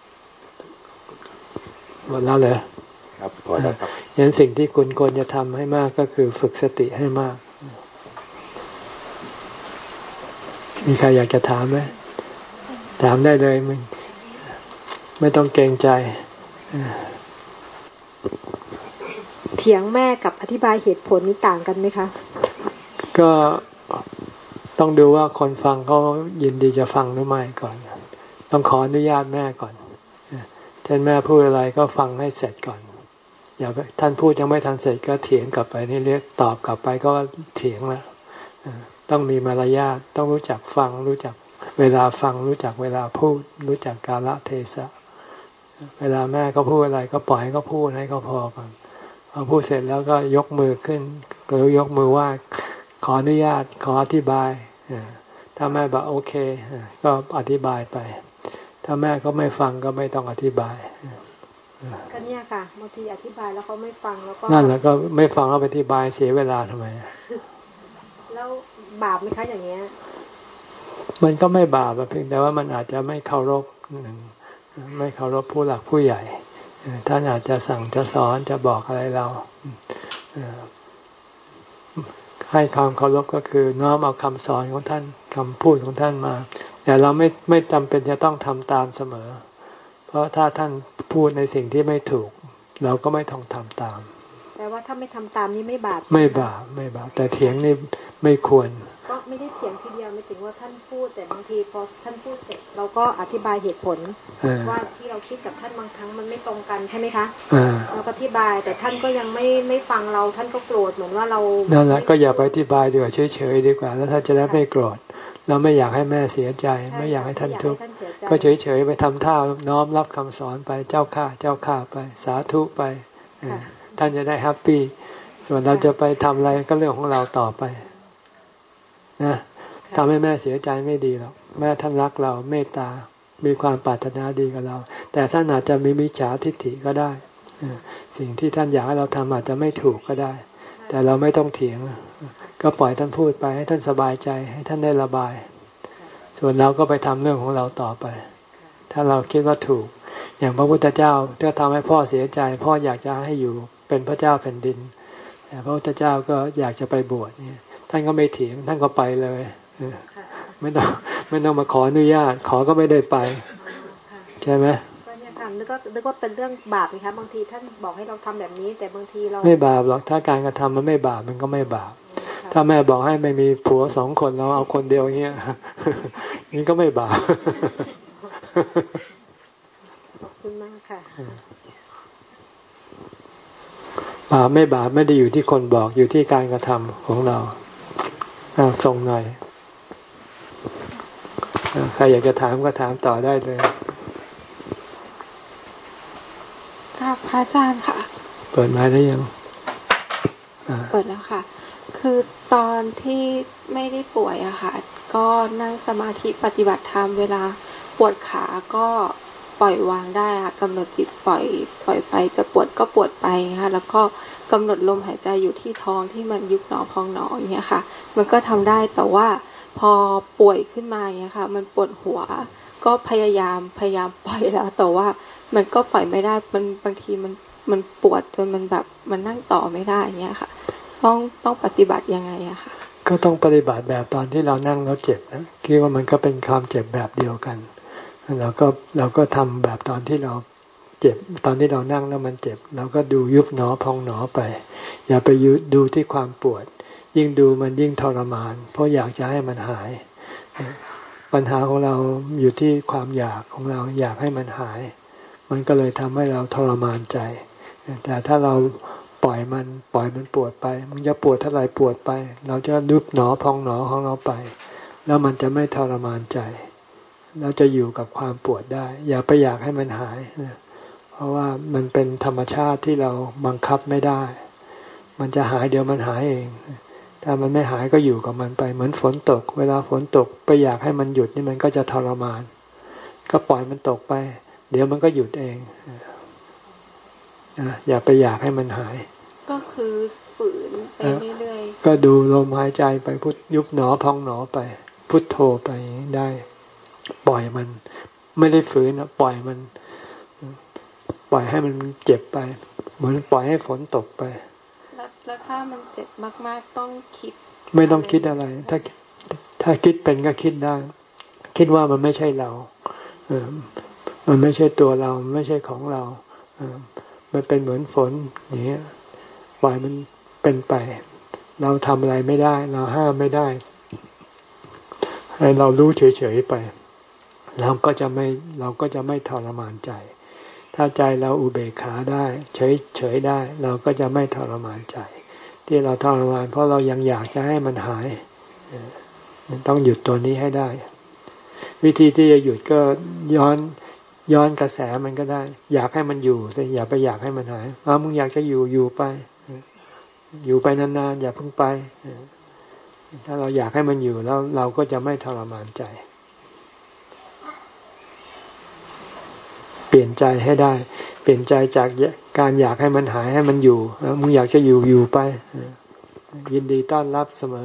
S1: หมดแล้วเลย
S3: ครับพอแล้วครับ
S1: งั้นสิ่งที่คุณควรจะทำให้มากก็คือฝึกสติให้มากมีใครอยากจะถามไหมถามได้เลยไม่ไม่ต้องเกรงใจ
S4: เถียงแม่กับอธิบายเหตุผลนี้ต่างกันไหมคะ
S1: ก็ต้องดูว่าคนฟังเขายินดีจะฟังหรือไม่ก่อนต้องขออนุญาตแม่ก่อนท่านแม่พูดอะไรก็ฟังให้เสร็จก่อนอย่าท่านพูดยังไม่ทันเสร็จก็เถียงกลับไปนี่เรียกตอบกลับไปก็เถียงแล้วต้องมีมารยาทต้องรู้จักฟังรู้จักเวลาฟังรู้จักเวลาพูดรู้จักกาลเทศะเวลาแม่เขาพูดอะไรก็ปล่อยให้เขาพูดให้เขาพอก่อนพอพูดเสร็จแล้วก็ยกมือขึ้นหรือยกมือไหว้ขออนุญาตขออธิบายถ้าแม่บอกโอเคก็อธิบายไปถ้าแม่ก็ไม่ฟังก็ไม่ต้องอธิบาย
S4: ก็เนี่ยค่ะบางทีอธิบายแล้วเขาไม่ฟังแล้วก็
S1: นั่นแหละก็ไม่ฟังแล้วไปอธิบายเสียเวลาทำไม
S4: แล้วบาปไหมคะอย่างเงี้ย
S1: มันก็ไม่บาปเพียงแต่ว่ามันอาจจะไม่เคารพไม่เคารพผู้หลักผู้ใหญ่ท่านอาจจะสั่งจะสอนจะบอกอะไรเราให้ความเคารพก็คือน้อมเอาคำสอนของท่านคำพูดของท่านมาแต่เราไม่ไม่จำเป็นจะต้องทำตามเสมอเพราะถ้าท่านพูดในสิ่งที่ไม่ถูกเราก็ไม่ต้องทำตาม
S4: แต่ว่าถ้าไม่ทำตามนี่ไม่บาป
S1: ไม่บาปไม่บาปแต่เถียงนี่ไม่ควร
S4: ก็ไม่ได้เถียงทีเดียวไม่ถึงว่าท่านพูดแต่บางทีพอท่านพูดเสร็จเราก็อธิบายเหตุผลว่าที่เราคิดกับท่านบางครั้งมันไม่ตรงกันใช่ไหมคะเราก็อธิบายแต่ท่านก็ยังไม่ไม่ฟังเราท่านก็โกรธเหมือนว่าเรา
S1: นั่นแหละก็อย่าไปอธิบายดีกว่าเฉยๆดีกว่าแล้วท่านจะได้ไม่โกรธเราไม่อยากให้แม่เสียใจไม่อยากให้ท่านทุกข์ก็เฉยๆไปทำท่าน้อมรับคำสอนไปเจ้าข้าเจ้าข้าไปสาธุไปท่านจะได้แฮปปี้ส่วนเราจะไปทำอะไรก็เรื่องของเราต่อไปนะทำให้แม่เสียใจไม่ดีหรอกแม่ท่านรักเราเมตตามีความปรารถนาดีกับเราแต่ท่านอาจจะมีมิจฉาทิฏฐิก็ได้สิ่งที่ท่านอยากให้เราทำอาจจะไม่ถูกก็ได้แต่เราไม่ต้องเถียงก็ปล่อยท่านพูดไปให้ท่านสบายใจให้ท่านได้ระบายส่วนเราก็ไปทำเรื่องของเราต่อไปถ้าเราคิดว่าถูกอย่างพระพุทธเจ้าถ้าทำให้พ่อเสียใจพ่ออยากจะให้อยู่เป็นพระเจ้าแผ่นดินแต่พระพุทธเจ้าก็อยากจะไปบวชเนี่ยท่านก็ไม่เถียงท่านก็ไปเลยไม่ต้องไม่ต้องมาขออนุญาตขอก็ไม่ได้ไปใช่ไหม
S4: ก็เนี่ยค่ะนึกว่านึกว่าเป็นเรื่องบาปไหมคะบางทีท่านบอกให้เราทำแบบนี้แต่บางทีเรา
S1: ไม่บาปหรอกถ้าการกระทำมันไม่บาปมันก็ไม่บาปถ้าแม่บอกให้ไม่มีผัวสองคนเราเอาคนเดียวเงี้ยนี่ก็ไม่บาป
S4: ขอบคุณมากค่ะ
S1: บาปไม่บาปไม่ได้อยู่ที่คนบอกอยู่ที่การกระทำของเราส่งหน่อยใครอยากจะถามก็ถามต่อได้เลย
S5: ครับพระอาจารย์ค่ะ
S1: เปิดไม้ได้ยัง
S5: เปิดแล้วค่ะคือตอนที่ไม่ได้ป่วยอะค่ะก็นั่งสมาธิปฏิบัติธรรมเวลาปวดขาก็ปล่อยวางได้ค่ะกำหนดจิตปล่อยปล่อยไปจะปวดก็ปวดไปค่ะแล้วก็กำหนดลมหายใจอยู่ที่ท้องที่มันยุบหนอพองหนออย่างเงี้ยค่ะมันก็ทำได้แต่ว่าพอป่วยขึ้นมาอย่างเงี้ยค่ะมันปวดหัวก็พยายามพยายามปล่อยแล้วแต่ว่ามันก็ปล่อยไม่ได้มันบางทีมันมันปวดจนมันแบบมันนั่งต่อไม่ได้อย่างเงี้ยค่ะต้องต้องปฏิบัติยังไงอะค่ะ
S1: ก็ต้องปฏิบัติแบบตอนที่เรานั่งแล้วเจ็บนะคิดว่ามันก็เป็นความเจ็บแบบเดียวกันเราก็เราก็ทำแบบตอนที่เราเจ็บตอนที่เรานั่งแล้วมันเจ็บเราก็ดูยุบหนอพองหนอไปอย่าไปดูที่ความปวดยิ่งดูมันยิ่งทรมานเพราะอยากจะให้มันหายปัญหาของเราอยู่ที่ความอยากของเราอยากให้มันหายมันก็เลยทำให้เราทรมานใจแต่ถ้าเราปล่อยมันปล่อยมันปวดไปมันจะปวดเท่าไหร่ปวดไปเราจะยุบหนอพองหนอของเราไปแล้วมันจะไม่ทรมานใจเราจะอยู่กับความปวดได้อย่าไปอยากให้มันหายเพราะว่ามันเป็นธรรมชาติที่เราบังคับไม่ได้มันจะหายเดี๋ยวมันหายเองถ้ามันไม่หายก็อยู่กับมันไปเหมือนฝนตกเวลาฝนตกไปอยากให้มันหยุดนี่มันก็จะทรมานก็ปล่อยมันตกไปเดี๋ยวมันก็หยุดเองอย่าไปอยากให้มันหาย
S5: ก็คือฝืนไปเรื่อย
S1: ๆก็ดูลมหายใจไปพุทยุบหนอพองหนอไปพุทโธไปได้ปล่อยมันไม่ได้ฝืนนะปล่อยมันปล่อยให้มันเจ็บไปเหมือนปล่อยให้ฝนตกไป
S5: แล้วแล้วถ้ามันเจ็บมากๆต้องคิด
S1: ไม่ต้องคิดอะไรถ้าถ้าคิดเป็นก็คิดได้คิดว่ามันไม่ใช่เราเออมันไม่ใช่ตัวเราไม่ใช่ของเราเออมันเป็นเหมือนฝนอย่างเงี้ยปล่อยมันเป็นไปเราทำอะไรไม่ได้เราห้ามไม่ได้ให้เรารู้เฉยๆไปเราก็จะไม่เราก็จะไม่ทรมานใจถ้าใจเราอุเบกขาได้เฉยๆได้เราก็จะไม่ทรมานใจที่เราทรมานเพราะเรายังอยากจะให้มันหายต้องหยุดตัวนี้ให้ได้วิธีที่จะหยุดก็ย้อนย้อนกระแสมันก็ได้อยากให้มันอยู่สิอย่าไปอยากให้มันหายอ้าวมึงอยากจะอยู่อยู่ไปอยู่ไปนานๆอย่าเพิ่งไปถ้าเราอยากให้มันอยู่แล้วเราก็จะไม่ทรมานใจเปลี่ยนใจให้ได้เปลี่ยนใจจากการอยากให้มันหายให้มันอยู่มึงอยากจะอยู่อยู่ไปยินดีต้อนรับเสมอ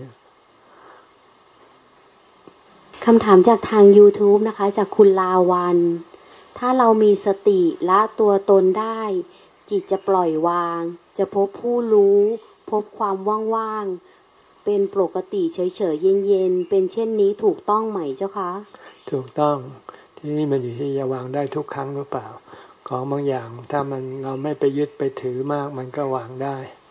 S6: คำถามจากทาง YouTube นะคะจากคุณลาวันถ้าเรามีสติละตัวตนได้จิตจะปล่อยวางจะพบผู้รู้พบความว่างๆเป็นปกติเฉยๆเย็นๆเป็นเช่นนี้ถูกต้องไหมเจ้าคะ
S1: ถูกต้องที่นี่มันอยู่ที่จะวางได้ทุกครั้งหรือเปล่าของบางอย่างถ้ามันเราไม่ไปยึดไปถือมากมันก็วางได้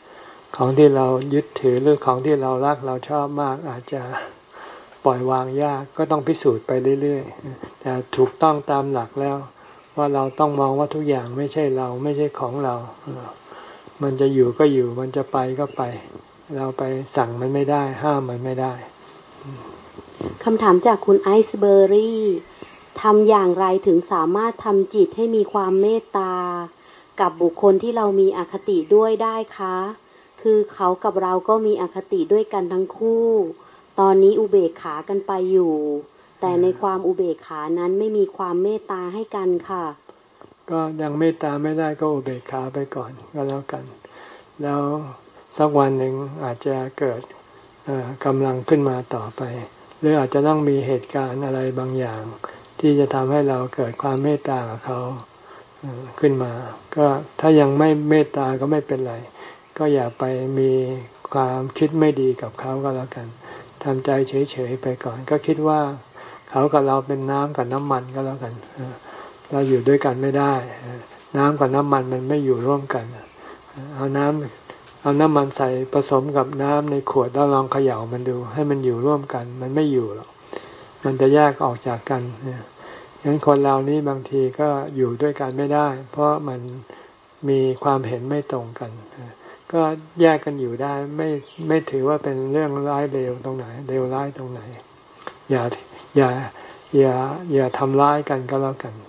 S1: ของที่เรายึดถือหรือของที่เรารักเราชอบมากอาจจะปล่อยวางยากก็ต้องพิสูจน์ไปเรื่อยๆแต่ถูกต้องตามหลักแล้วว่าเราต้องมองว่าทุกอย่างไม่ใช่เราไม่ใช่ของเรามันจะอยู่ก็อยู่มันจะไปก็ไปเราไปสั่งมันไม่ได้ห้ามมันไม่ได้
S6: คำถามจากคุณไอซ์เบอร์รี่ทำอย่างไรถึงสามารถทำจิตให้มีความเมตตากับบุคคลที่เรามีอคติด้วยได้คะคือเขากับเราก็มีอคติด้วยกันทั้งคู่ตอนนี้อุเบกขากันไปอยู่แต่ในความอุเบกขานั้นไม่มีความเมตตาให้กันค่ะ
S1: ก็ยังเมตตาไม่ได้ก็อุเบกขาไปก่อนก็แล้วกันแล้วสักวันหนึ่งอาจจะเกิดกำลังขึ้นมาต่อไปหรืออาจจะต้องมีเหตุการณ์อะไรบางอย่างที่จะทำให้เราเกิดความเมตตากับเขาขึ้นมาก็ถ้ายังไม่เมตตาก็ไม่เป็นไรก็อย่าไปมีความคิดไม่ดีกับเขาก็แล้วกันทำใจเฉยๆไปก่อนก็คิดว่าเขากับเราเป็นน้ำกับน้ำมันก็แล้วกันเราอยู่ด้วยกันไม่ได้น้ำกับน้ำมันมันไม่อยู่ร่วมกันเอาน้ำเอาน้ำมันใส่ผสมกับน้ำในขวดแล้วลองเขย่ามันดูให้มันอยู่ร่วมกันมันไม่อยู่หรอกมันจะแยกออกจากกันเนี่ยงั้นคนเรานี้บางทีก็อยู่ด้วยกันไม่ได้เพราะมันมีความเห็นไม่ตรงกันก็แยกกันอยู่ได้ไม่ไม่ถือว่าเป็นเรื่องร้ายเลวตรงไหนเลวร้ายตรงไหนอย่าอย่าอย่าอย่าทำร้ายกันก็แล้วกัน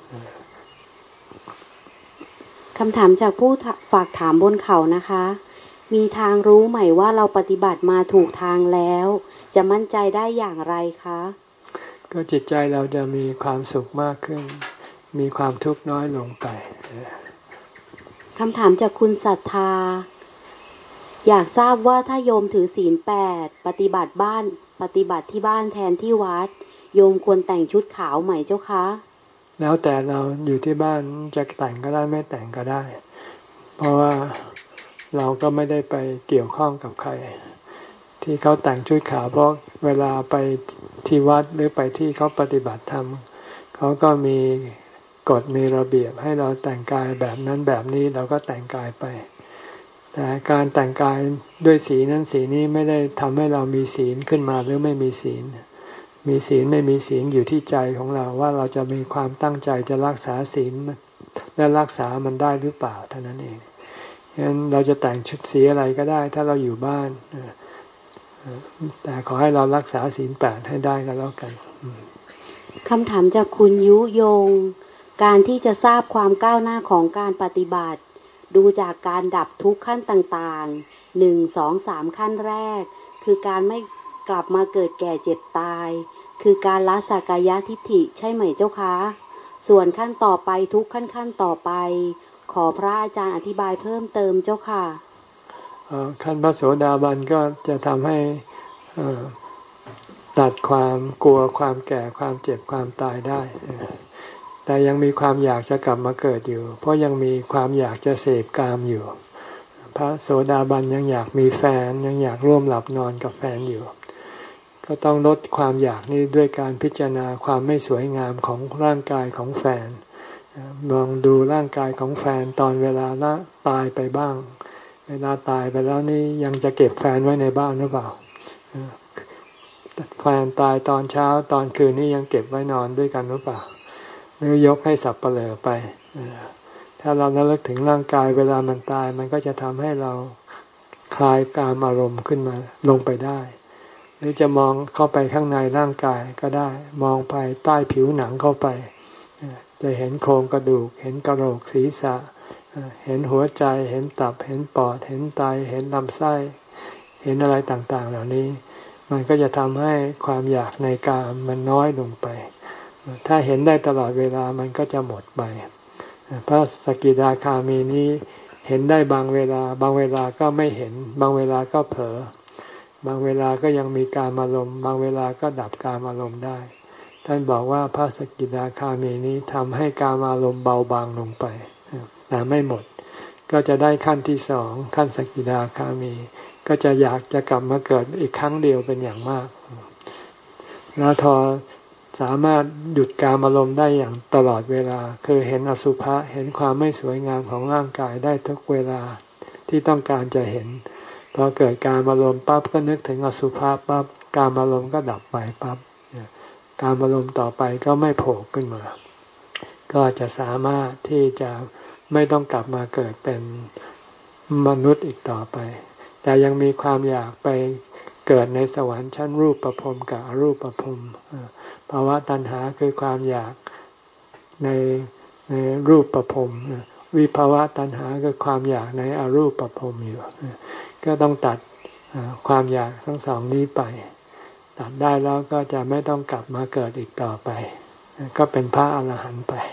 S6: คำถามจากผู้ฝากถามบนเขานะคะมีทางรู้ไหมว่าเราปฏิบัติมาถูกทางแล้วจะมั่นใจได้อย่างไรคะ
S1: ก็จิตใจเราจะมีความสุขมากขึ้นมีความทุกข์น้อยลงไป
S6: คำถามจากคุณศรัทธาอยากทราบว่าถ้าโยมถือศีลแปดปฏิบัติบ้านปฏิบัติที่บ้านแทนที่วัดโยมควรแต่งชุดขาวไหมเจ้าคะ
S1: แล้วแต่เราอยู่ที่บ้านจะแต่งก็ได้ไม่แต่งก็ได้เพราะว่าเราก็ไม่ได้ไปเกี่ยวข้องกับใครที่เขาแต่งชุดขาวเพราะเวลาไปที่วัดหรือไปที่เขาปฏิบัติธรรมเขาก็มีกฎมีระเบียบให้เราแต่งกายแบบนั้นแบบนี้เราก็แต่งกายไปแต่การแต่งกายด้วยสีนั้นสีนี้ไม่ได้ทำให้เรามีศีลขึ้นมาหรือไม่มีศีลมีศีลไม่มีศีลอยู่ที่ใจของเราว่าเราจะมีความตั้งใจจะรักษาศีลและรักษามันได้หรือเปล่าเท่านั้นเองฉะนั้นเราจะแต่งชุดสีอะไรก็ได้ถ้าเราอยู่บ้านแต่ขอให้เรารักษาศีลแปดให้ได้ก็แล้วกัน
S6: คำถามจากคุณยุยงการที่จะทราบความก้าวหน้าของการปฏิบัติดูจากการดับทุกข์ขั้นต่างๆหนึ่งสองสามขั้นแรกคือการไม่กลับมาเกิดแก่เจ็บตายคือการละสักกายทิฏฐิใช่ไหมเจ้าคะส่วนขั้นต่อไปทุกขั้นขั้นต่อไปขอพระอาจารย์อธิบายเพิ่มเติมเจ้าค่ะ
S1: ขั้นพระโสดาบันก็จะทำให้ตัดความกลัวความแก่ความเจ็บความตายได้แต่ยังมีความอยากจะกลับมาเกิดอยู่เพราะยังมีความอยากจะเสพกามอยู่พระโสดาบันยังอยากมีแฟนยังอยากร่วมหลับนอนกับแฟนอยู่ก็ต้องลดความอยากนี้ด้วยการพิจารณาความไม่สวยงามของร่างกายของแฟนมองดูร่างกายของแฟนตอนเวลาละตายไปบ้างเวลาตายไปแล้วนี่ยังจะเก็บแฟนไว้ในบ้านหรือเปล่าแฟนตายตอนเช้าตอนคืนนี่ยังเก็บไว้นอนด้วยกันหรือเปล่าหรือยกให้สับเปลือไปถ้าเราระลึกถึงร่างกายเวลามันตายมันก็จะทำให้เราคลายกามอารมณ์ขึ้นมาลงไปได้หรือจะมองเข้าไปข้างในร่างกายก็ได้มองไปใต้ผิวหนังเข้าไปจะเห็นโครงกระดูกเห็นกระโหลกศีรษะเห็นหัวใจเห็นตับเห็นปอดเห็นไตเห็นลำไส้เห็นอะไรต่างๆเหล่านี้มันก็จะทำให้ความอยากในกามมันน้อยลงไปถ้าเห็นได้ตลอดเวลามันก็จะหมดไปพระสกิทาคามีนี้เห็นได้บางเวลาบางเวลาก็ไม่เห็นบางเวลาก็เผลอบางเวลาก็ยังมีกามอารมณ์บางเวลาก็ดับกามอารมณ์ได้ท่านบอกว่าพระสกิทาคามีนี้ทำให้กามอารมณ์เบาบางลงไปแต่ไม่หมดก็จะได้ขั้นที่สองขั้นสกิทาคามีก็จะอยากจะกลับมาเกิดอีกครั้งเดียวเป็นอย่างมากแล้วทอสามารถหยุดกามอารมณ์ได้อย่างตลอดเวลาคือเห็นอสุภะเห็นความไม่สวยงามของร่างกายได้ทุกเวลาที่ต้องการจะเห็นพอเกิดการอารมณ์ปั๊บก็นึกถึงอสุภะปั๊บการอารมณ์ก็ดับไปปั๊บการอารมณ์ต่อไปก็ไม่โผล่ขึ้นมาก็จะสามารถที่จะไม่ต้องกลับมาเกิดเป็นมนุษย์อีกต่อไปแต่ยังมีความอยากไปเกิดในสวรรค์ชั้นรูปประพรหมกับอรูปประพรหมภาวะตัณหาคือความอยากในในรูปประพรหมวิภาวะตัณหาคือความอยากในอรูปประพรหมอยู่ก็ต้องตัดความอยากทั้งสองนี้ไปตัดได้แล้วก็จะไม่ต้องกลับมาเกิดอีกต่อไปก็เป็นพระอรหันต์ไป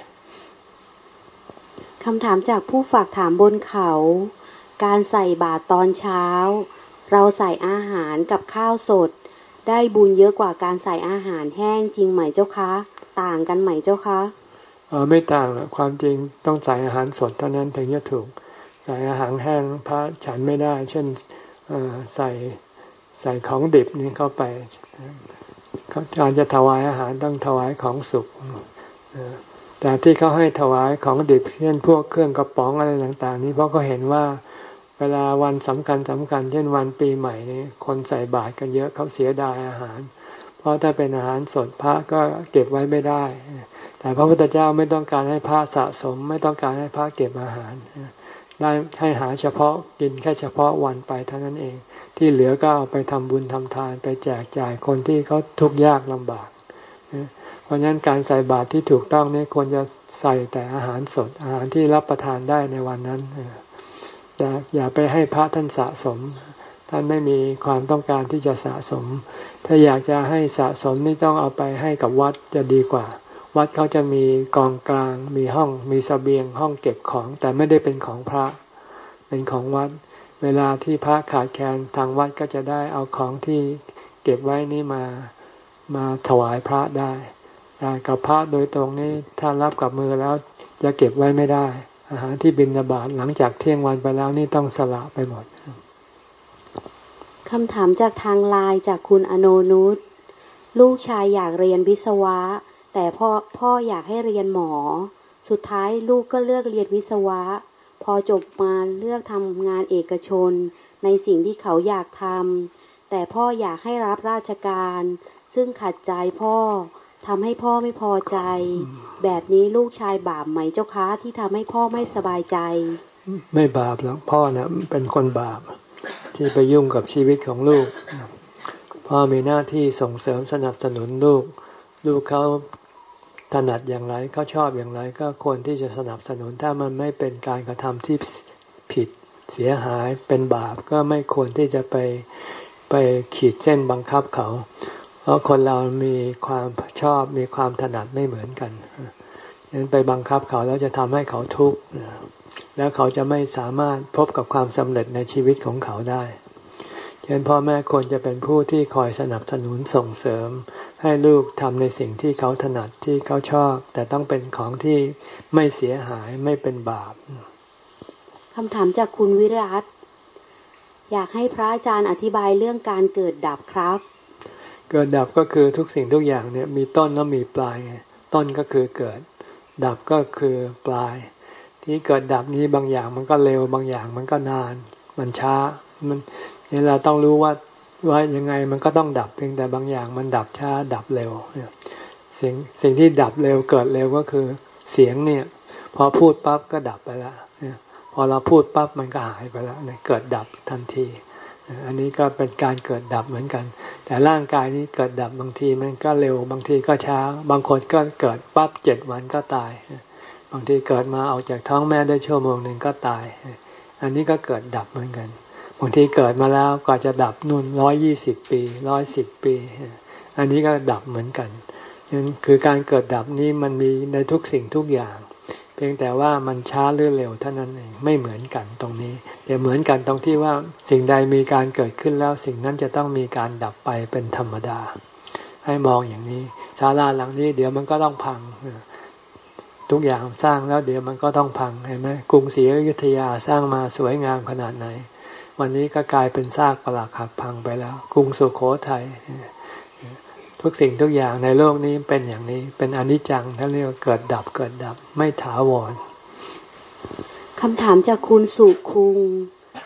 S6: คำถามจากผู้ฝากถามบนเขาการใส่บาตรตอนเช้าเราใส่อาหารกับข้าวสดได้บุญเยอะกว่าการใส่อาหารแห้งจริงไหมเจ้าคะต่างกันไหมเจ้าคะ
S1: เออไม่ต่างหรอกความจริงต้องใส่อาหารสดเท่านั้นถึงจะถูกใส่อาหารแห้งพระฉันไม่ได้เช่นใส่ใส่ของดิบนี่เข้าไปการจะถวายอาหารต้องถวายของสุกแต่ที่เขาให้ถวายของดิบเช่นพวกเครื่องกระป๋องอะไรต่างๆนี้เพราะเขาเห็นว่าเวลาวันสำคัญสำคัญเช่นวันปีใหม่นี่คนใส่บาตรกันเยอะเขาเสียดายอาหารเพราะถ้าเป็นอาหารสดพระก็เก็บไว้ไม่ได้แต่พระพุทธเจ้าไม่ต้องการให้พระสะสมไม่ต้องการให้พระเก็บอาหารได้ให้หาเฉพาะกินแค่เฉพาะวันไปเท่านั้นเองที่เหลือก็เอาไปทำบุญทำทานไปแจกจ่ายคนที่เขาทุกข์ยากลำบากเพราะฉะนั้นการใส่บาตรที่ถูกต้องนี่ควรจะใส่แต่อาหารสดอาหารที่รับประทานได้ในวันนั้นอย่าอย่าไปให้พระท่านสะสมท่านไม่มีความต้องการที่จะสะสมถ้าอยากจะให้สะสมนี่ต้องเอาไปให้กับวัดจะดีกว่าวัดเขาจะมีกองกลางมีห้องมีเสบียงห้องเก็บของแต่ไม่ได้เป็นของพระเป็นของวัดเวลาที่พระขาดแคลนทางวัดก็จะได้เอาของที่เก็บไว้นี่มามาถวายพระได้แต่กับพระโดยตรงนี้ถ้ารับกับมือแล้วจะเก็บไว้ไม่ได้อาหารที่บิณฑบาตหลังจากเที่ยงวันไปแล้วนี่ต้องสละไปหมด
S6: คำถามจากทางไลน์จากคุณอโนนุชลูกชายอยากเรียนวิศวะแต่พ่อพ่ออยากให้เรียนหมอสุดท้ายลูกก็เลือกเรียนวิศวะพอจบมาเลือกทำงานเอกชนในสิ่งที่เขาอยากทำแต่พ่ออยากให้รับราชการซึ่งขัดใจพ่อทำให้พ่อไม่พอใจแบบนี้ลูกชายบาปไหมเจ้าคะที่ทำให้พ่อไม่สบายใจ
S1: ไม่บาปหรอกพ่อเนี่ยเป็นคนบาปที่ไปยุ่งกับชีวิตของลูกพ่อมีหน้าที่ส่งเสริมสนับสนุนลูกลูกเขาถนัดอย่างไรเขาชอบอย่างไรก็ควรที่จะสนับสนุนถ้ามันไม่เป็นการกระทำที่ผิดเสียหายเป็นบาปก็ไม่ควรที่จะไปไปขีดเส้นบังคับเขาเพราะคนเรามีความชอบมีความถนัดไม่เหมือนกันฉะนั้นไปบังคับเขาแล้วจะทำให้เขาทุกข์แล้วเขาจะไม่สามารถพบกับความสำเร็จในชีวิตของเขาได้ฉะนั้นพ่อแม่ควรจะเป็นผู้ที่คอยสนับสนุนส่งเสริมให้ลูกทำในสิ่งที่เขาถนัดที่เขาชอบแต่ต้องเป็นของที่ไม่เสียหายไม่เป็นบาป
S6: คำถามจากคุณวิรัตอยากให้พระอาจารย์อธิบายเรื่องการเกิดดับครับ
S1: เกิดดับก็คือทุกสิ่งทุกอย่างเนี่ยมีต้นแล้วมีปลายต้นก็คือเกิดดับก็คือปลายที่เกิดดับนี้บางอย่างมันก็เร็วบางอย่างมันก็นานมันช้ามันนี่เราต้องรู้ว่าว่ายังไงมันก็ต้องดับเพียงแต่บางอย่างมันดับช้าดับเร็วสิ่งสิ่งที่ดับเร็วเกิดเร็วก็คือเสียงเนี่ยพอพูดปั๊บก็ดับไปแล้วพอเราพูดปั๊บมันก็หายไปแล้วเนี่ยเกิดดับทันทีอันนี้ก็เป็นการเกิดดับเหมือนกันแต่ร่างกายนี้เกิดดับบางทีมันก็เร็วบางทีก็ช้าบางคนก็เกิดปั๊บเจ็ดวันก็ตายบางทีเกิดมาออกจากท้องแม่ได้ชั่วโมงหนึ่งก็ตายอันนี้ก็เกิดดับเหมือนกันบางทีเกิดมาแล้วก็จะดับนู่นร้อยยี่สิบปีร้อยสิบปีอันนี้ก็ดับเหมือนกันนั่นคือการเกิดดับนี้มันมีในทุกสิ่งทุกอย่างเพียงแต่ว่ามันช้าหรือเร็วเท่านั้นเองไม่เหมือนกันตรงนี้แต่เหมือนกันตรงที่ว่าสิ่งใดมีการเกิดขึ้นแล้วสิ่งนั้นจะต้องมีการดับไปเป็นธรรมดาให้มองอย่างนี้ศาลาหลังนี้เดี๋ยวมันก็ต้องพังทุกอย่างสร้างแล้วเดี๋ยวมันก็ต้องพังเห็นไหมกรุงศรีอยุธยาสร้างมาสวยงามขนาดไหนวันนี้ก็กลายเป็นซากปรักหักพังไปแล้วกรุงสุโขทัยทุกสิ่งทุกอย่างในโลกนี้เป็นอย่างนี้เป็นอนิจจังท่านเรียกว่าเกิดดับเกิดดับไม่ถาวร
S6: คำถามจากคุณสุคุง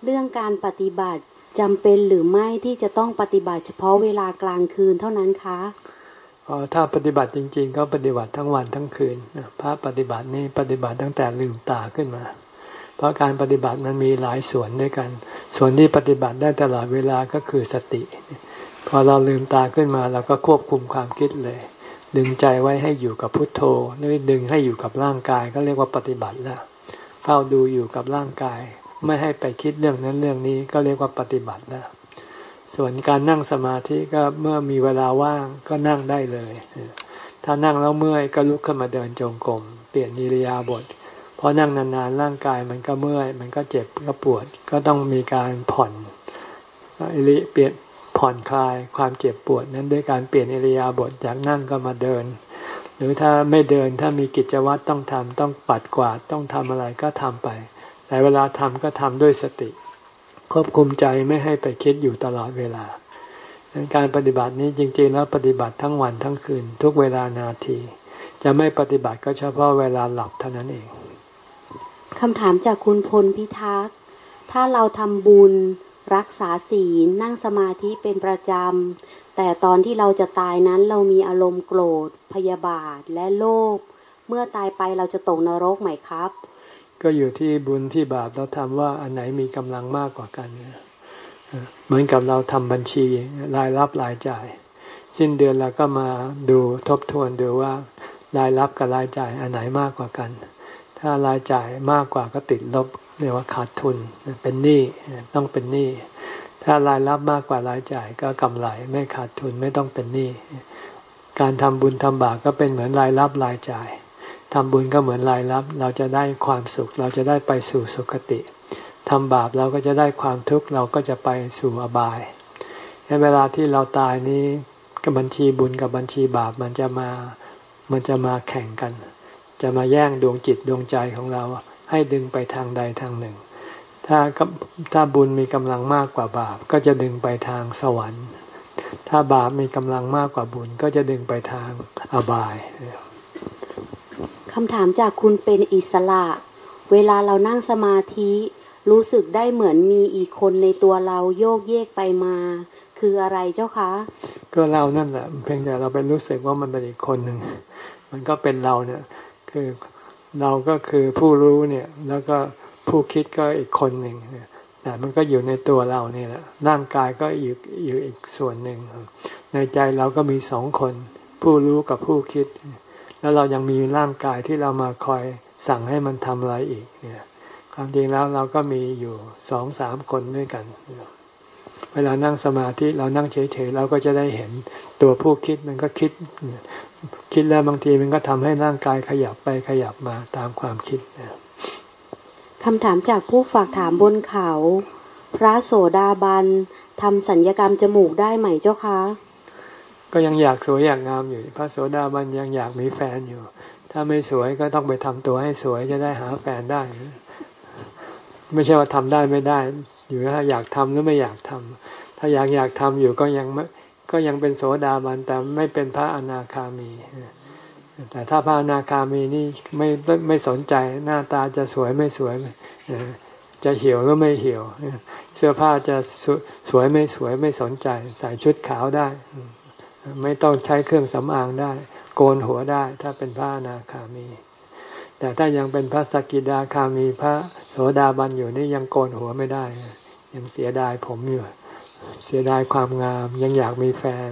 S6: เรื่องการปฏิบัติจำเป็นหรือไม่ที่จะต้องปฏิบัติเฉพาะเวลากลางคืนเท่านั้นคะ
S1: อ๋อถ้าปฏิบัติจริงๆก็ปฏิบัติทั้งวันทั้งคืนพระปฏิบัตินี่ปฏิบัติตั้งแต่ลืมตาขึ้นมาเพราะการปฏิบัติมันมีหลายส่วนด้วยกันส่วนที่ปฏิบัติได้ตลอดเวลาก็คือสติพอเราลืมตาขึ้นมาเราก็ควบคุมความคิดเลยดึงใจไว้ให้อยู่กับพุทโธหรือดึงให้อยู่กับร่างกายก็เรียกว่าปฏิบัติแล้วเฝ้าดูอยู่กับร่างกายไม่ให้ไปคิดเรื่องนั้นเรื่องนี้ก็เรียกว่าปฏิบัติแล้วส่วนการนั่งสมาธิก็เมื่อมีเวลาว่างก็นั่งได้เลยถ้านั่งแล้วเมื่อยก็ลุกขึ้นมาเดินจงกรมเปลี่ยนอิริยาบถเพราะนั่งนานๆร่างกายมันก็เมื่อยมันก็เจ็บก็ปวดก็ต้องมีการผ่อนอิริเปลี่ยนผ่อนคลายความเจ็บปวดนั้นด้วยการเปลี่ยนอิริยาบถจากนั่งก็มาเดินหรือถ้าไม่เดินถ้ามีกิจวัตรต้องทำต้องปัดกวาดต้องทำอะไรก็ทำไปแต่เวลาทำก็ทำด้วยสติควบคุมใจไม่ให้ไปคิดอยู่ตลอดเวลาการปฏิบัตินี้จริงๆแล้วปฏิบัติทั้งวันทั้งคืนทุกเวลานาทีจะไม่ปฏิบัติก็เฉพาะเวลาหลับเท่านั้นเอง
S6: คำถามจากคุณพลพิทักษ์ถ้าเราทำบุญรักษาศีลนั่งสมาธิเป็นประจำแต่ตอนที่เราจะตายนั้นเรามีอารมณ์โกรธพยาบาทและโลภเมื่อตายไปเราจะตกนรกไหมครับ
S1: ก็อยู่ที่บุญที่บาปเราทำว่าอันไหนมีกำลังมากกว่ากันเหมือนกับเราทำบัญชีรายรับรายจ่ายสิ้นเดือนเราก็มาดูทบทวนดูว่ารายรับกับรายจ่ายอันไหนมากกว่ากันถ้ารายจ่ายมากกว่าก็ติดลบเรียกว่าขาดทุนเป็นหนี้ต้องเป็นหนี้ถ้ารายรับมากกว่ารายจ่ายก็กำไรไม่ขาดทุนไม่ต้องเป็นหนี้การทำบุญทำบาปก็เป็นเหมือนรายรับรายจ่ายทำบุญก็เหมือนรายรับเราจะได้ความสุขเราจะได้ไปสู่สุคติทำบาปเราก็จะได้ความทุกข์เราก็จะไปสู่อบายในเวลาที่เราตายนี้กับบัญชีบุญกับบัญชีบาปมันจะมามันจะมาแข่งกันจะมาแย่งดวงจิตดวงใจของเราให้ดึงไปทางใดทางหนึ่งถ้าถ้าบุญมีกำลังมากกว่าบาปก็จะดึงไปทางสวรรค์ถ้าบาปมีกำลังมากกว่าบุญก็จะดึงไปทางอบาย
S6: คำถามจากคุณเป็นอิสระเวลาเรานั่งสมาธิรู้สึกได้เหมือนมีอีกคนในตัวเราโยกเยกไปมาคืออะไรเจ้าคะ
S1: ก็เรานั่นแหละเพียงแต่เราไปรู้สึกว่ามันเป็นอีกคนหนึ่งมันก็เป็นเราเนี่ยคือเราก็คือผู้รู้เนี่ยแล้วก็ผู้คิดก็อีกคนหนึ่งแต่มันก็อยู่ในตัวเรานี่แหละร่างกายก็อยู่อยู่อีกส่วนหนึ่งในใจเราก็มีสองคนผู้รู้กับผู้คิดแล้วเรายังมีร่างกายที่เรามาคอยสั่งให้มันทำอะไรอีกเนี่ยความจริงแล้วเราก็มีอยู่สองสามคนด้วยกันเวลานั่งสมาธิเรานั่งเฉยๆเราก็จะได้เห็นตัวผู้คิดมันก็คิดคิดแล้วบางทีมันก็ทำให้ร่างกายขยับไปขยับมาตามความคิด
S6: คำถามจากผู้ฝากถามบนเขาพระโสดาบันทำสัญญกรรมจมูกได้ไหมเจ้าคะ
S1: ก็ยังอยากสวยอยากงามอยู่พระโสดาบันยังอยากมีแฟนอยู่ถ้าไม่สวยก็ต้องไปทำตัวให้สวยจะได้หาแฟนได้ไม่ใช่ว่าทำได้ไม่ได้อยู่ถ้าอยากทำหรือไม่อยากทำถ้าอยากอยากทำอยู่ก็ยังก็ยังเป็นโสดาบันแต่ไม่เป็นพระอนาคามีแต่ถ้าพระอนาคามีนี่ไม่ไม่สนใจหน้าตาจะสวยไม่สวยจะเหี่ยวหรือไม่เหี่ยวเสื้อผ้าจะสวยไม่สวยไม่สนใจใส่ชุดขาวได้ไม่ต้องใช้เครื่องสำอางได้โกนหัวได้ถ้าเป็นพระอนาคามีแต่ถ้ายังเป็นพระสกิทาคามีพระโสดาบันอยู่นี่ยังโกนหัวไม่ได้ยังเสียดายผมอยู่เสียดายความงามยังอยากมีแฟน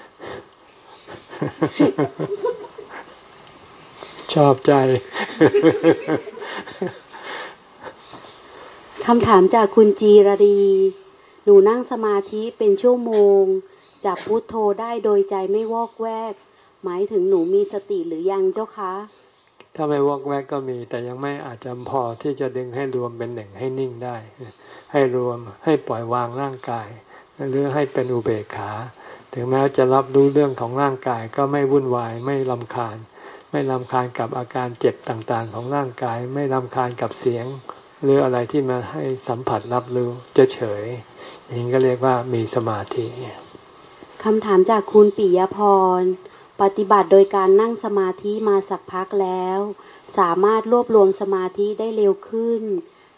S1: ชอบใจ
S6: คำถามจากคุณจีรดีหนูนั่งสมาธิเป็นชั่วโมงจับพุทโธได้โดยใจไม่วอกแวกหมายถึงหนูมีสติหรือยังเจ้าคะ
S1: ถ้าไม่วอกแวกก็มีแต่ยังไม่อาจจะพอที่จะดึงให้รวมเป็นหนึ่งให้นิ่งได้ให้รวมให้ปล่อยวางร่างกายหรือให้เป็นอุเบกขาถึงแม้จะรับรู้เรื่องของร่างกายก็ไม่วุ่นวายไม่รำคาญไม่รำคาญกับอาการเจ็บต่างๆของร่างกายไม่รำคาญกับเสียงหรืออะไรที่มาให้สัมผัสรับรู้จะเฉยอย่างนี้ก็เรียกว่ามีสมาธิ
S6: คำถามจากคุณปิยพรปฏิบัติโดยการนั่งสมาธิมาสักพักแล้วสามารถรวบรวมสมาธิได้เร็วขึ้น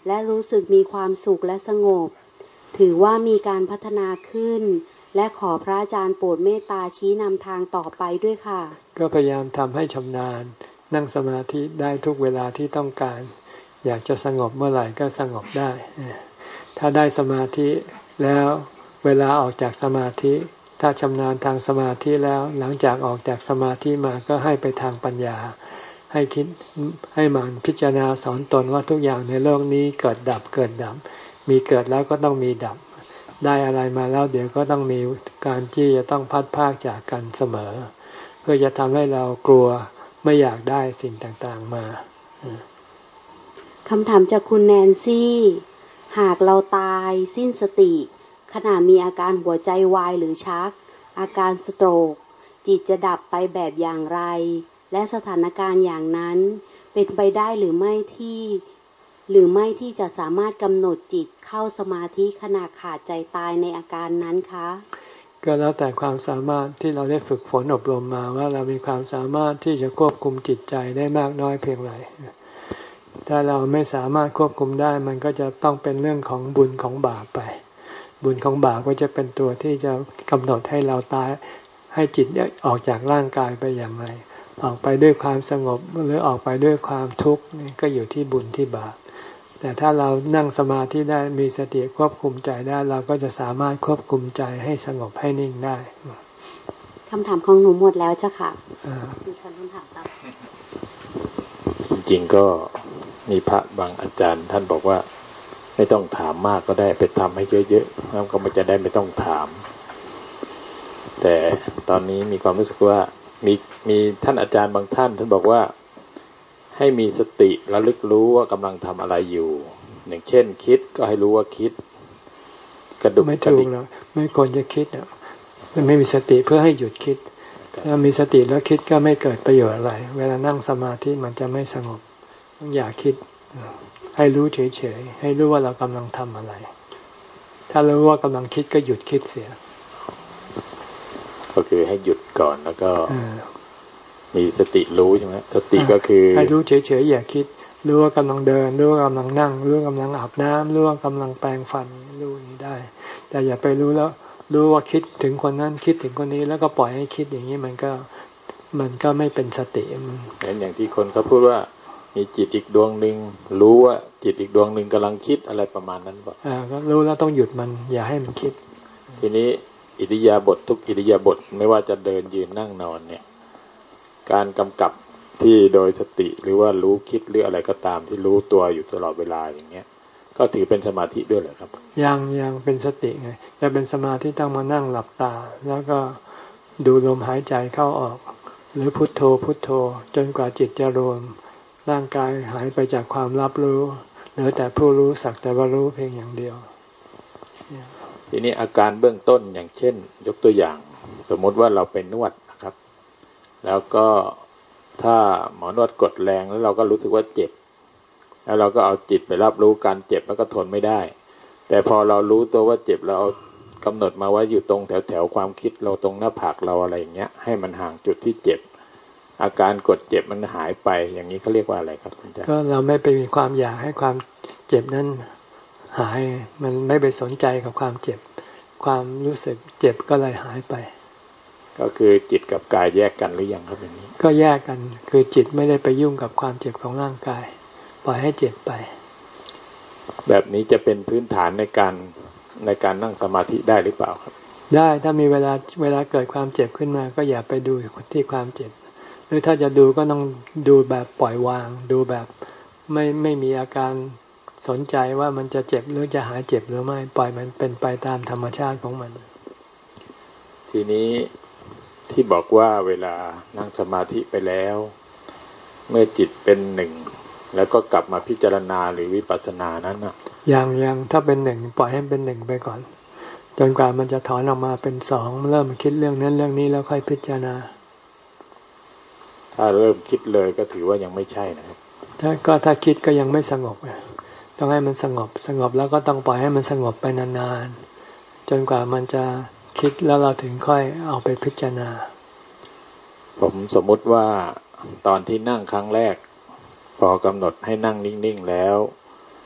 S6: และรู้สึกมีความสุขและสงบถือว่ามีการพัฒนาขึ้นและขอพระอาจารย์โปรดเมตตาชี้นำทางต่อไปด้วยค่ะ
S1: ก็พยายามทำให้ชำนาญนั่งสมาธิได้ทุกเวลาที่ต้องการอยากจะสงบเมื่อไหร่ก็สงบได้ถ้าได้สมาธิแล้วเวลาออกจากสมาธิถ้าชำนาญทางสมาธิแล้วหลังจากออกจากสมาธิมาก็ให้ไปทางปัญญาให้คิดให้มันพิจารณาสอนตนว่าทุกอย่างในโลกนี้เกิดดับเกิดดับมีเกิดแล้วก็ต้องมีดับได้อะไรมาแล้วเดี๋ยวก็ต้องมีการที่จะต้องพัดพากจากกันเสมอเพื่อจะทำให้เรากลัวไม่อยากได้สิ่งต่างๆมา
S6: คำถามจากคุณแนนซี่หากเราตายสิ้นสติขณะมีอาการหัวใจวายหรือชักอาการสโตรกจิตจะดับไปแบบอย่างไรและสถานการณ์อย่างนั้นเป็นไปได้หรือไม่ที่หรือไม่ที่จะสามารถกำหนดจิตเข้าสมาธิขณะขาดใจตายในอาการนั้นคะ
S1: ก็แล้วแต่ความสามารถที่เราได้ฝึกฝนอบรมมาว่าเรามีความสามารถที่จะควบคุมจิตใจได้มากน้อยเพียงไรถ้าเราไม่สามารถควบคุมได้มันก็จะต้องเป็นเรื่องของบุญของบาปไปบุญของบาปก็จะเป็นตัวที่จะกำหนดให้เราตายให้จิตออกจากร่างกายไปอย่างไรออกไปด้วยความสงบหรือออกไปด้วยความทุกข์นี่ก็อยู่ที่บุญที่บาปแต่ถ้าเรานั่งสมาธิได้มีสติควบคุมใจได้เราก็จะสามารถควบคุมใจให้สงบให้นิ่งได้
S6: คำถามของหนูหมดแล้วเจ้าค่ะมีคำถามตาม
S3: จริงๆก็มีพระบางอาจารย์ท่านบอกว่าไม่ต้องถามมากก็ได้ไปทำให้เยอะๆแล้วก็มันจะได้ไม่ต้องถามแต่ตอนนี้มีความรู้สึกว่ามีมีท่านอาจารย์บางท่านท่านบอกว่าให้มีสติระลึกรู้ว่ากำลังทำอะไรอยู่อย่างเช่นคิดก็ให้รู้ว่าคิดกระดุก
S1: ไม่ถูกหรอกไม่ควรจะคิดอ่ะไม่มีสติเพื่อให้หยุดคิดถ้ามีสติแล้วคิดก็ไม่เกิดประโยชน์อะไรเวลานั่งสมาธิมันจะไม่สงบต้องอย่าคิดให้รู้เฉยๆให้รู้ว่าเรากำลังทำอะไรถ้ารู้ว่ากำลังคิดก็หยุดคิดเสีย
S3: ก็คือให้หยุดก่อนแล้วก็มีสติรู้ใช่ไหมสติก็คือ
S1: ให้รู้เฉยๆอย่าคิดรู้ว่ากำลังเดินรู้ว่ากำลังนั่งรู้ว่ากำลังอาบน้ำรู้ว่ากำลังแปรงฟันรู้นี้ได้แต่อย่าไปรู้แล้วรู้ว่าคิดถึงคนนั้นคิดถึงคนนี้แล้วก็ปล่อยให้คิดอย่างนี้มันก็มันก็ไม่เป็นสติมัน
S3: เป็นอย่างที่คนเขาพูดว่ามีจิตอีกดวงหนึ่งรู้ว่าจิตอีกดวงหนึ่งกำลังคิดอะไรประมาณนั้นป่ะ
S1: อ่าก็รู้แล้วต้องหยุดมันอย่าให้มันคิด
S3: ทีนี้อิริยาบถทุกอิริยาบถไม่ว่าจะเดินยืนนั่งนอนเนี่ยการกำกับที่โดยสติหรือว่ารู้คิดหรืออะไรก็ตามที่รู้ตัวอยู่ตลอดเวลาอย่างเงี้ยก็ถือเป็นสมาธิด้วยเหรอครับ
S1: ยังยังเป็นสติไงจะเป็นสมาธิต้องมานั่งหลับตาแล้วก็ดูลมหายใจเข้าออกหรือพุทโธพุทโธจนกว่าจิตจะรวมร่างกายหายไปจากความรับรู้เหลือแต่ผู้รู้สักแต่ว่ารู้เพียงอย่างเดียว
S3: ทีนี้อาการเบื้องต้นอย่างเช่นยกตัวอย่างสมมติว่าเราเป็นนวดนะครับแล้วก็ถ้าหมอนวดกดแรงแล้วเราก็รู้สึกว่าเจ็บแล้วเราก็เอาจิตไปรับรู้การเจ็บแล้วก็ทนไม่ได้แต่พอเรารู้ตัวว่าเจ็บเราเอากำหนดมาไว้อยู่ตรงแถวแถวความคิดเราตรงหน้าผากเราอะไรอย่างเงี้ยให้มันห่างจุดที่เจ็บอาการกดเจ็บมันหายไปอย่างนี้เขาเรียกว่าอะไรครับคุณอาจารย์
S1: ก็เราไม่ไปมีความอยากให้ความเจ็บนั้นหายมันไม่ไปสนใจกับความเจ็บความรู้สึกเจ็บก็เลยหายไป
S3: ก็คือจิตกับกายแยกกันหรือยังครับอย่างนี้
S1: ก็แยกกันคือจิตไม่ได้ไปยุ่งกับความเจ็บของร่างกายปล่อยให้เจ็บไป
S3: แบบนี้จะเป็นพื้นฐานในการในการนั่งสมาธิได้หรือเปล่าครับ
S1: ได้ถ้ามีเวลาเวลาเกิดความเจ็บขึ้นมาก็อย่าไปดูที่ความเจ็บหรือถ้าจะดูก็ต้องดูแบบปล่อยวางดูแบบไม่ไม่มีอาการสนใจว่ามันจะเจ็บหรือจะหายเจ็บหรือไม่ปล่อยมันเป็นไปตามธรรมชาติของมัน
S3: ทีนี้ที่บอกว่าเวลานั่งสมาธิไปแล้วเมื่อจิตเป็นหนึ่งแล้วก็กลับมาพิจารณาหรือวิปัสสนานั้นนะ
S1: ยังยังถ้าเป็นหนึ่งปล่อยให้เป็นหนึ่งไปก่อนจนกว่ามันจะถอนออกมาเป็นสองเริ่มคิดเรื่องนั้นเรื่องนี้แล้วค่อยพิจารณา
S3: ถ้าเริ่มคิดเลยก็ถือว่ายังไม่ใช่นะครับ
S1: ถ้าก็ถ้าคิดก็ยังไม่สงบต้องให้มันสงบสงบแล้วก็ต้องปล่อยให้มันสงบไปนานๆจนกว่ามันจะคิดแล้วเราถึงค่อยเอาไปพิจารณา
S3: ผมสมมุติว่าตอนที่นั่งครั้งแรกพอกำหนดให้นั่งนิ่งๆแล้ว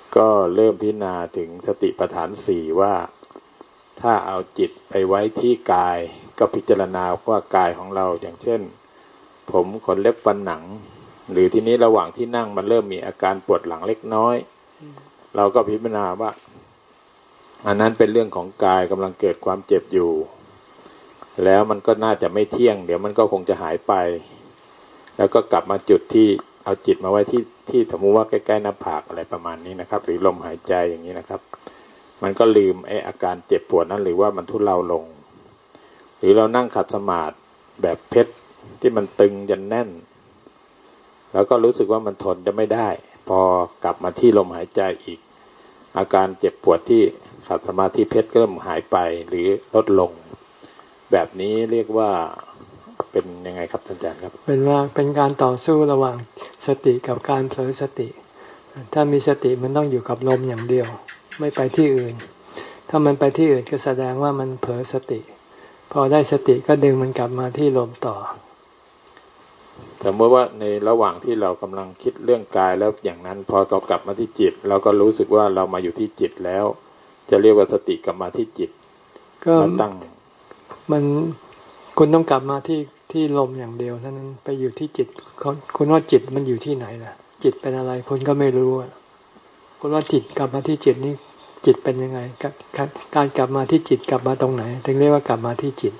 S3: ก็เริ่มพิจารณาถึงสติปัฏฐานสี่ว่าถ้าเอาจิตไปไว้ที่กายก็พิจารณาว่ากายของเราอย่างเช่นผมขนเล็บฟันหนังหรือทีนี้ระหว่างที่นั่งมันเริ่มมีอาการปวดหลังเล็กน้อยเราก็พิจารณาว่าอันนั้นเป็นเรื่องของกายกำลังเกิดความเจ็บอยู่แล้วมันก็น่าจะไม่เที่ยงเดี๋ยวมันก็คงจะหายไปแล้วก็กลับมาจุดที่เอาจิตมาไว้ที่ที่สมมุติว่าใกล้ๆหน้าผากอะไรประมาณนี้นะครับหรือลมหายใจอย่างนี้นะครับมันก็ลืมไอ้อาการเจ็บปวดนั้นหรือว่ามันทุเลาลงหรือเรานั่งขัดสมาธิแบบเพชรที่มันตึงจนแน่นแล้วก็รู้สึกว่ามันทนจะไม่ได้พอกลับมาที่ลมหายใจอีกอาการเจ็บปวดที่ขัดสมาธิเพชรก็เริ่มหายไปหรือลดลงแบบนี้เรียกว่าเป็นยังไงครับท่านอาจารย์ครับเป็นว่าเป็นการต่อสู้ระหว่างสติกับการเผลอสติถ้ามีสติมันต้องอยู่กับลมอย่างเดียวไม่ไปที่อื่นถ้ามันไปที่อื่นก็แสดงว่ามันเผลอสติพอได้สติก็ดึงมันกลับมาที่ลมต่อสมมติว่าในระหว่างที่เรากำลังคิดเรื่องกายแล้วอย่างนั้นพอเรากลับมาที่จิตเราก็รู้สึกว่าเรามาอยู่ที่จิตแล้วจะเรียกว่าสติกลับมาที่จิตก็ตั้งมันคุณต้องกลับมาที่ที่ลมอย่างเดียวเท่านั้นไปอยู่ที่จิตคุณว่าจิตมันอยู่ที่ไหนล่ะจิตเป็นอะไรคุณก็ไม่รู้คุณว่าจิตกลับมาที่จิตนี่จิตเป็นยังไงการกลับมาที่จิตกลับมาตรงไหนถึงเรียกว่ากลับมาที่จิต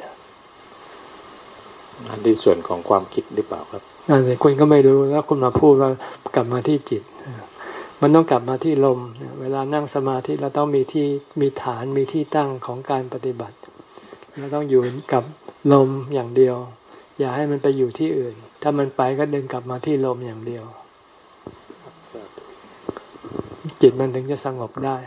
S3: อันที่ส่วนของความคิดหรือเปล่าครับนั่นสิคุณก็ไม่รู้แล้วคุณมาพูดว่ากลับมาที่จิตมันต้องกลับมาที่ลมเวลานั่งสมาธิเราต้องมีที่มีฐานมีที่ตั้งของการปฏิบัติเราต้องอยู่กับลมอย่างเดียวอย่าให้มันไปอยู่ที่อื่นถ้ามันไปก็ดึงกลับมาที่ลมอย่างเดียวจิตมันถึงจะสงบได้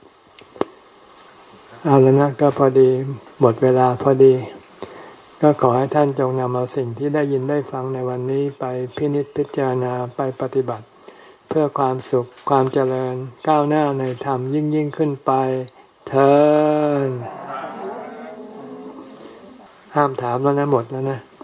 S3: เอาแล้วนะก็พอดีหมดเวลาพอดีก็ขอให้ท่านจงนำเอาสิ่งที่ได้ยินได้ฟังในวันนี้ไปพินิจพิจารณาไปปฏิบัติเพื่อความสุขความเจริญก้าวหน้าในธรรมยิ่งยิ่งขึ้นไปเถิดห้ามถามแล้วนะหมดแล้วนะ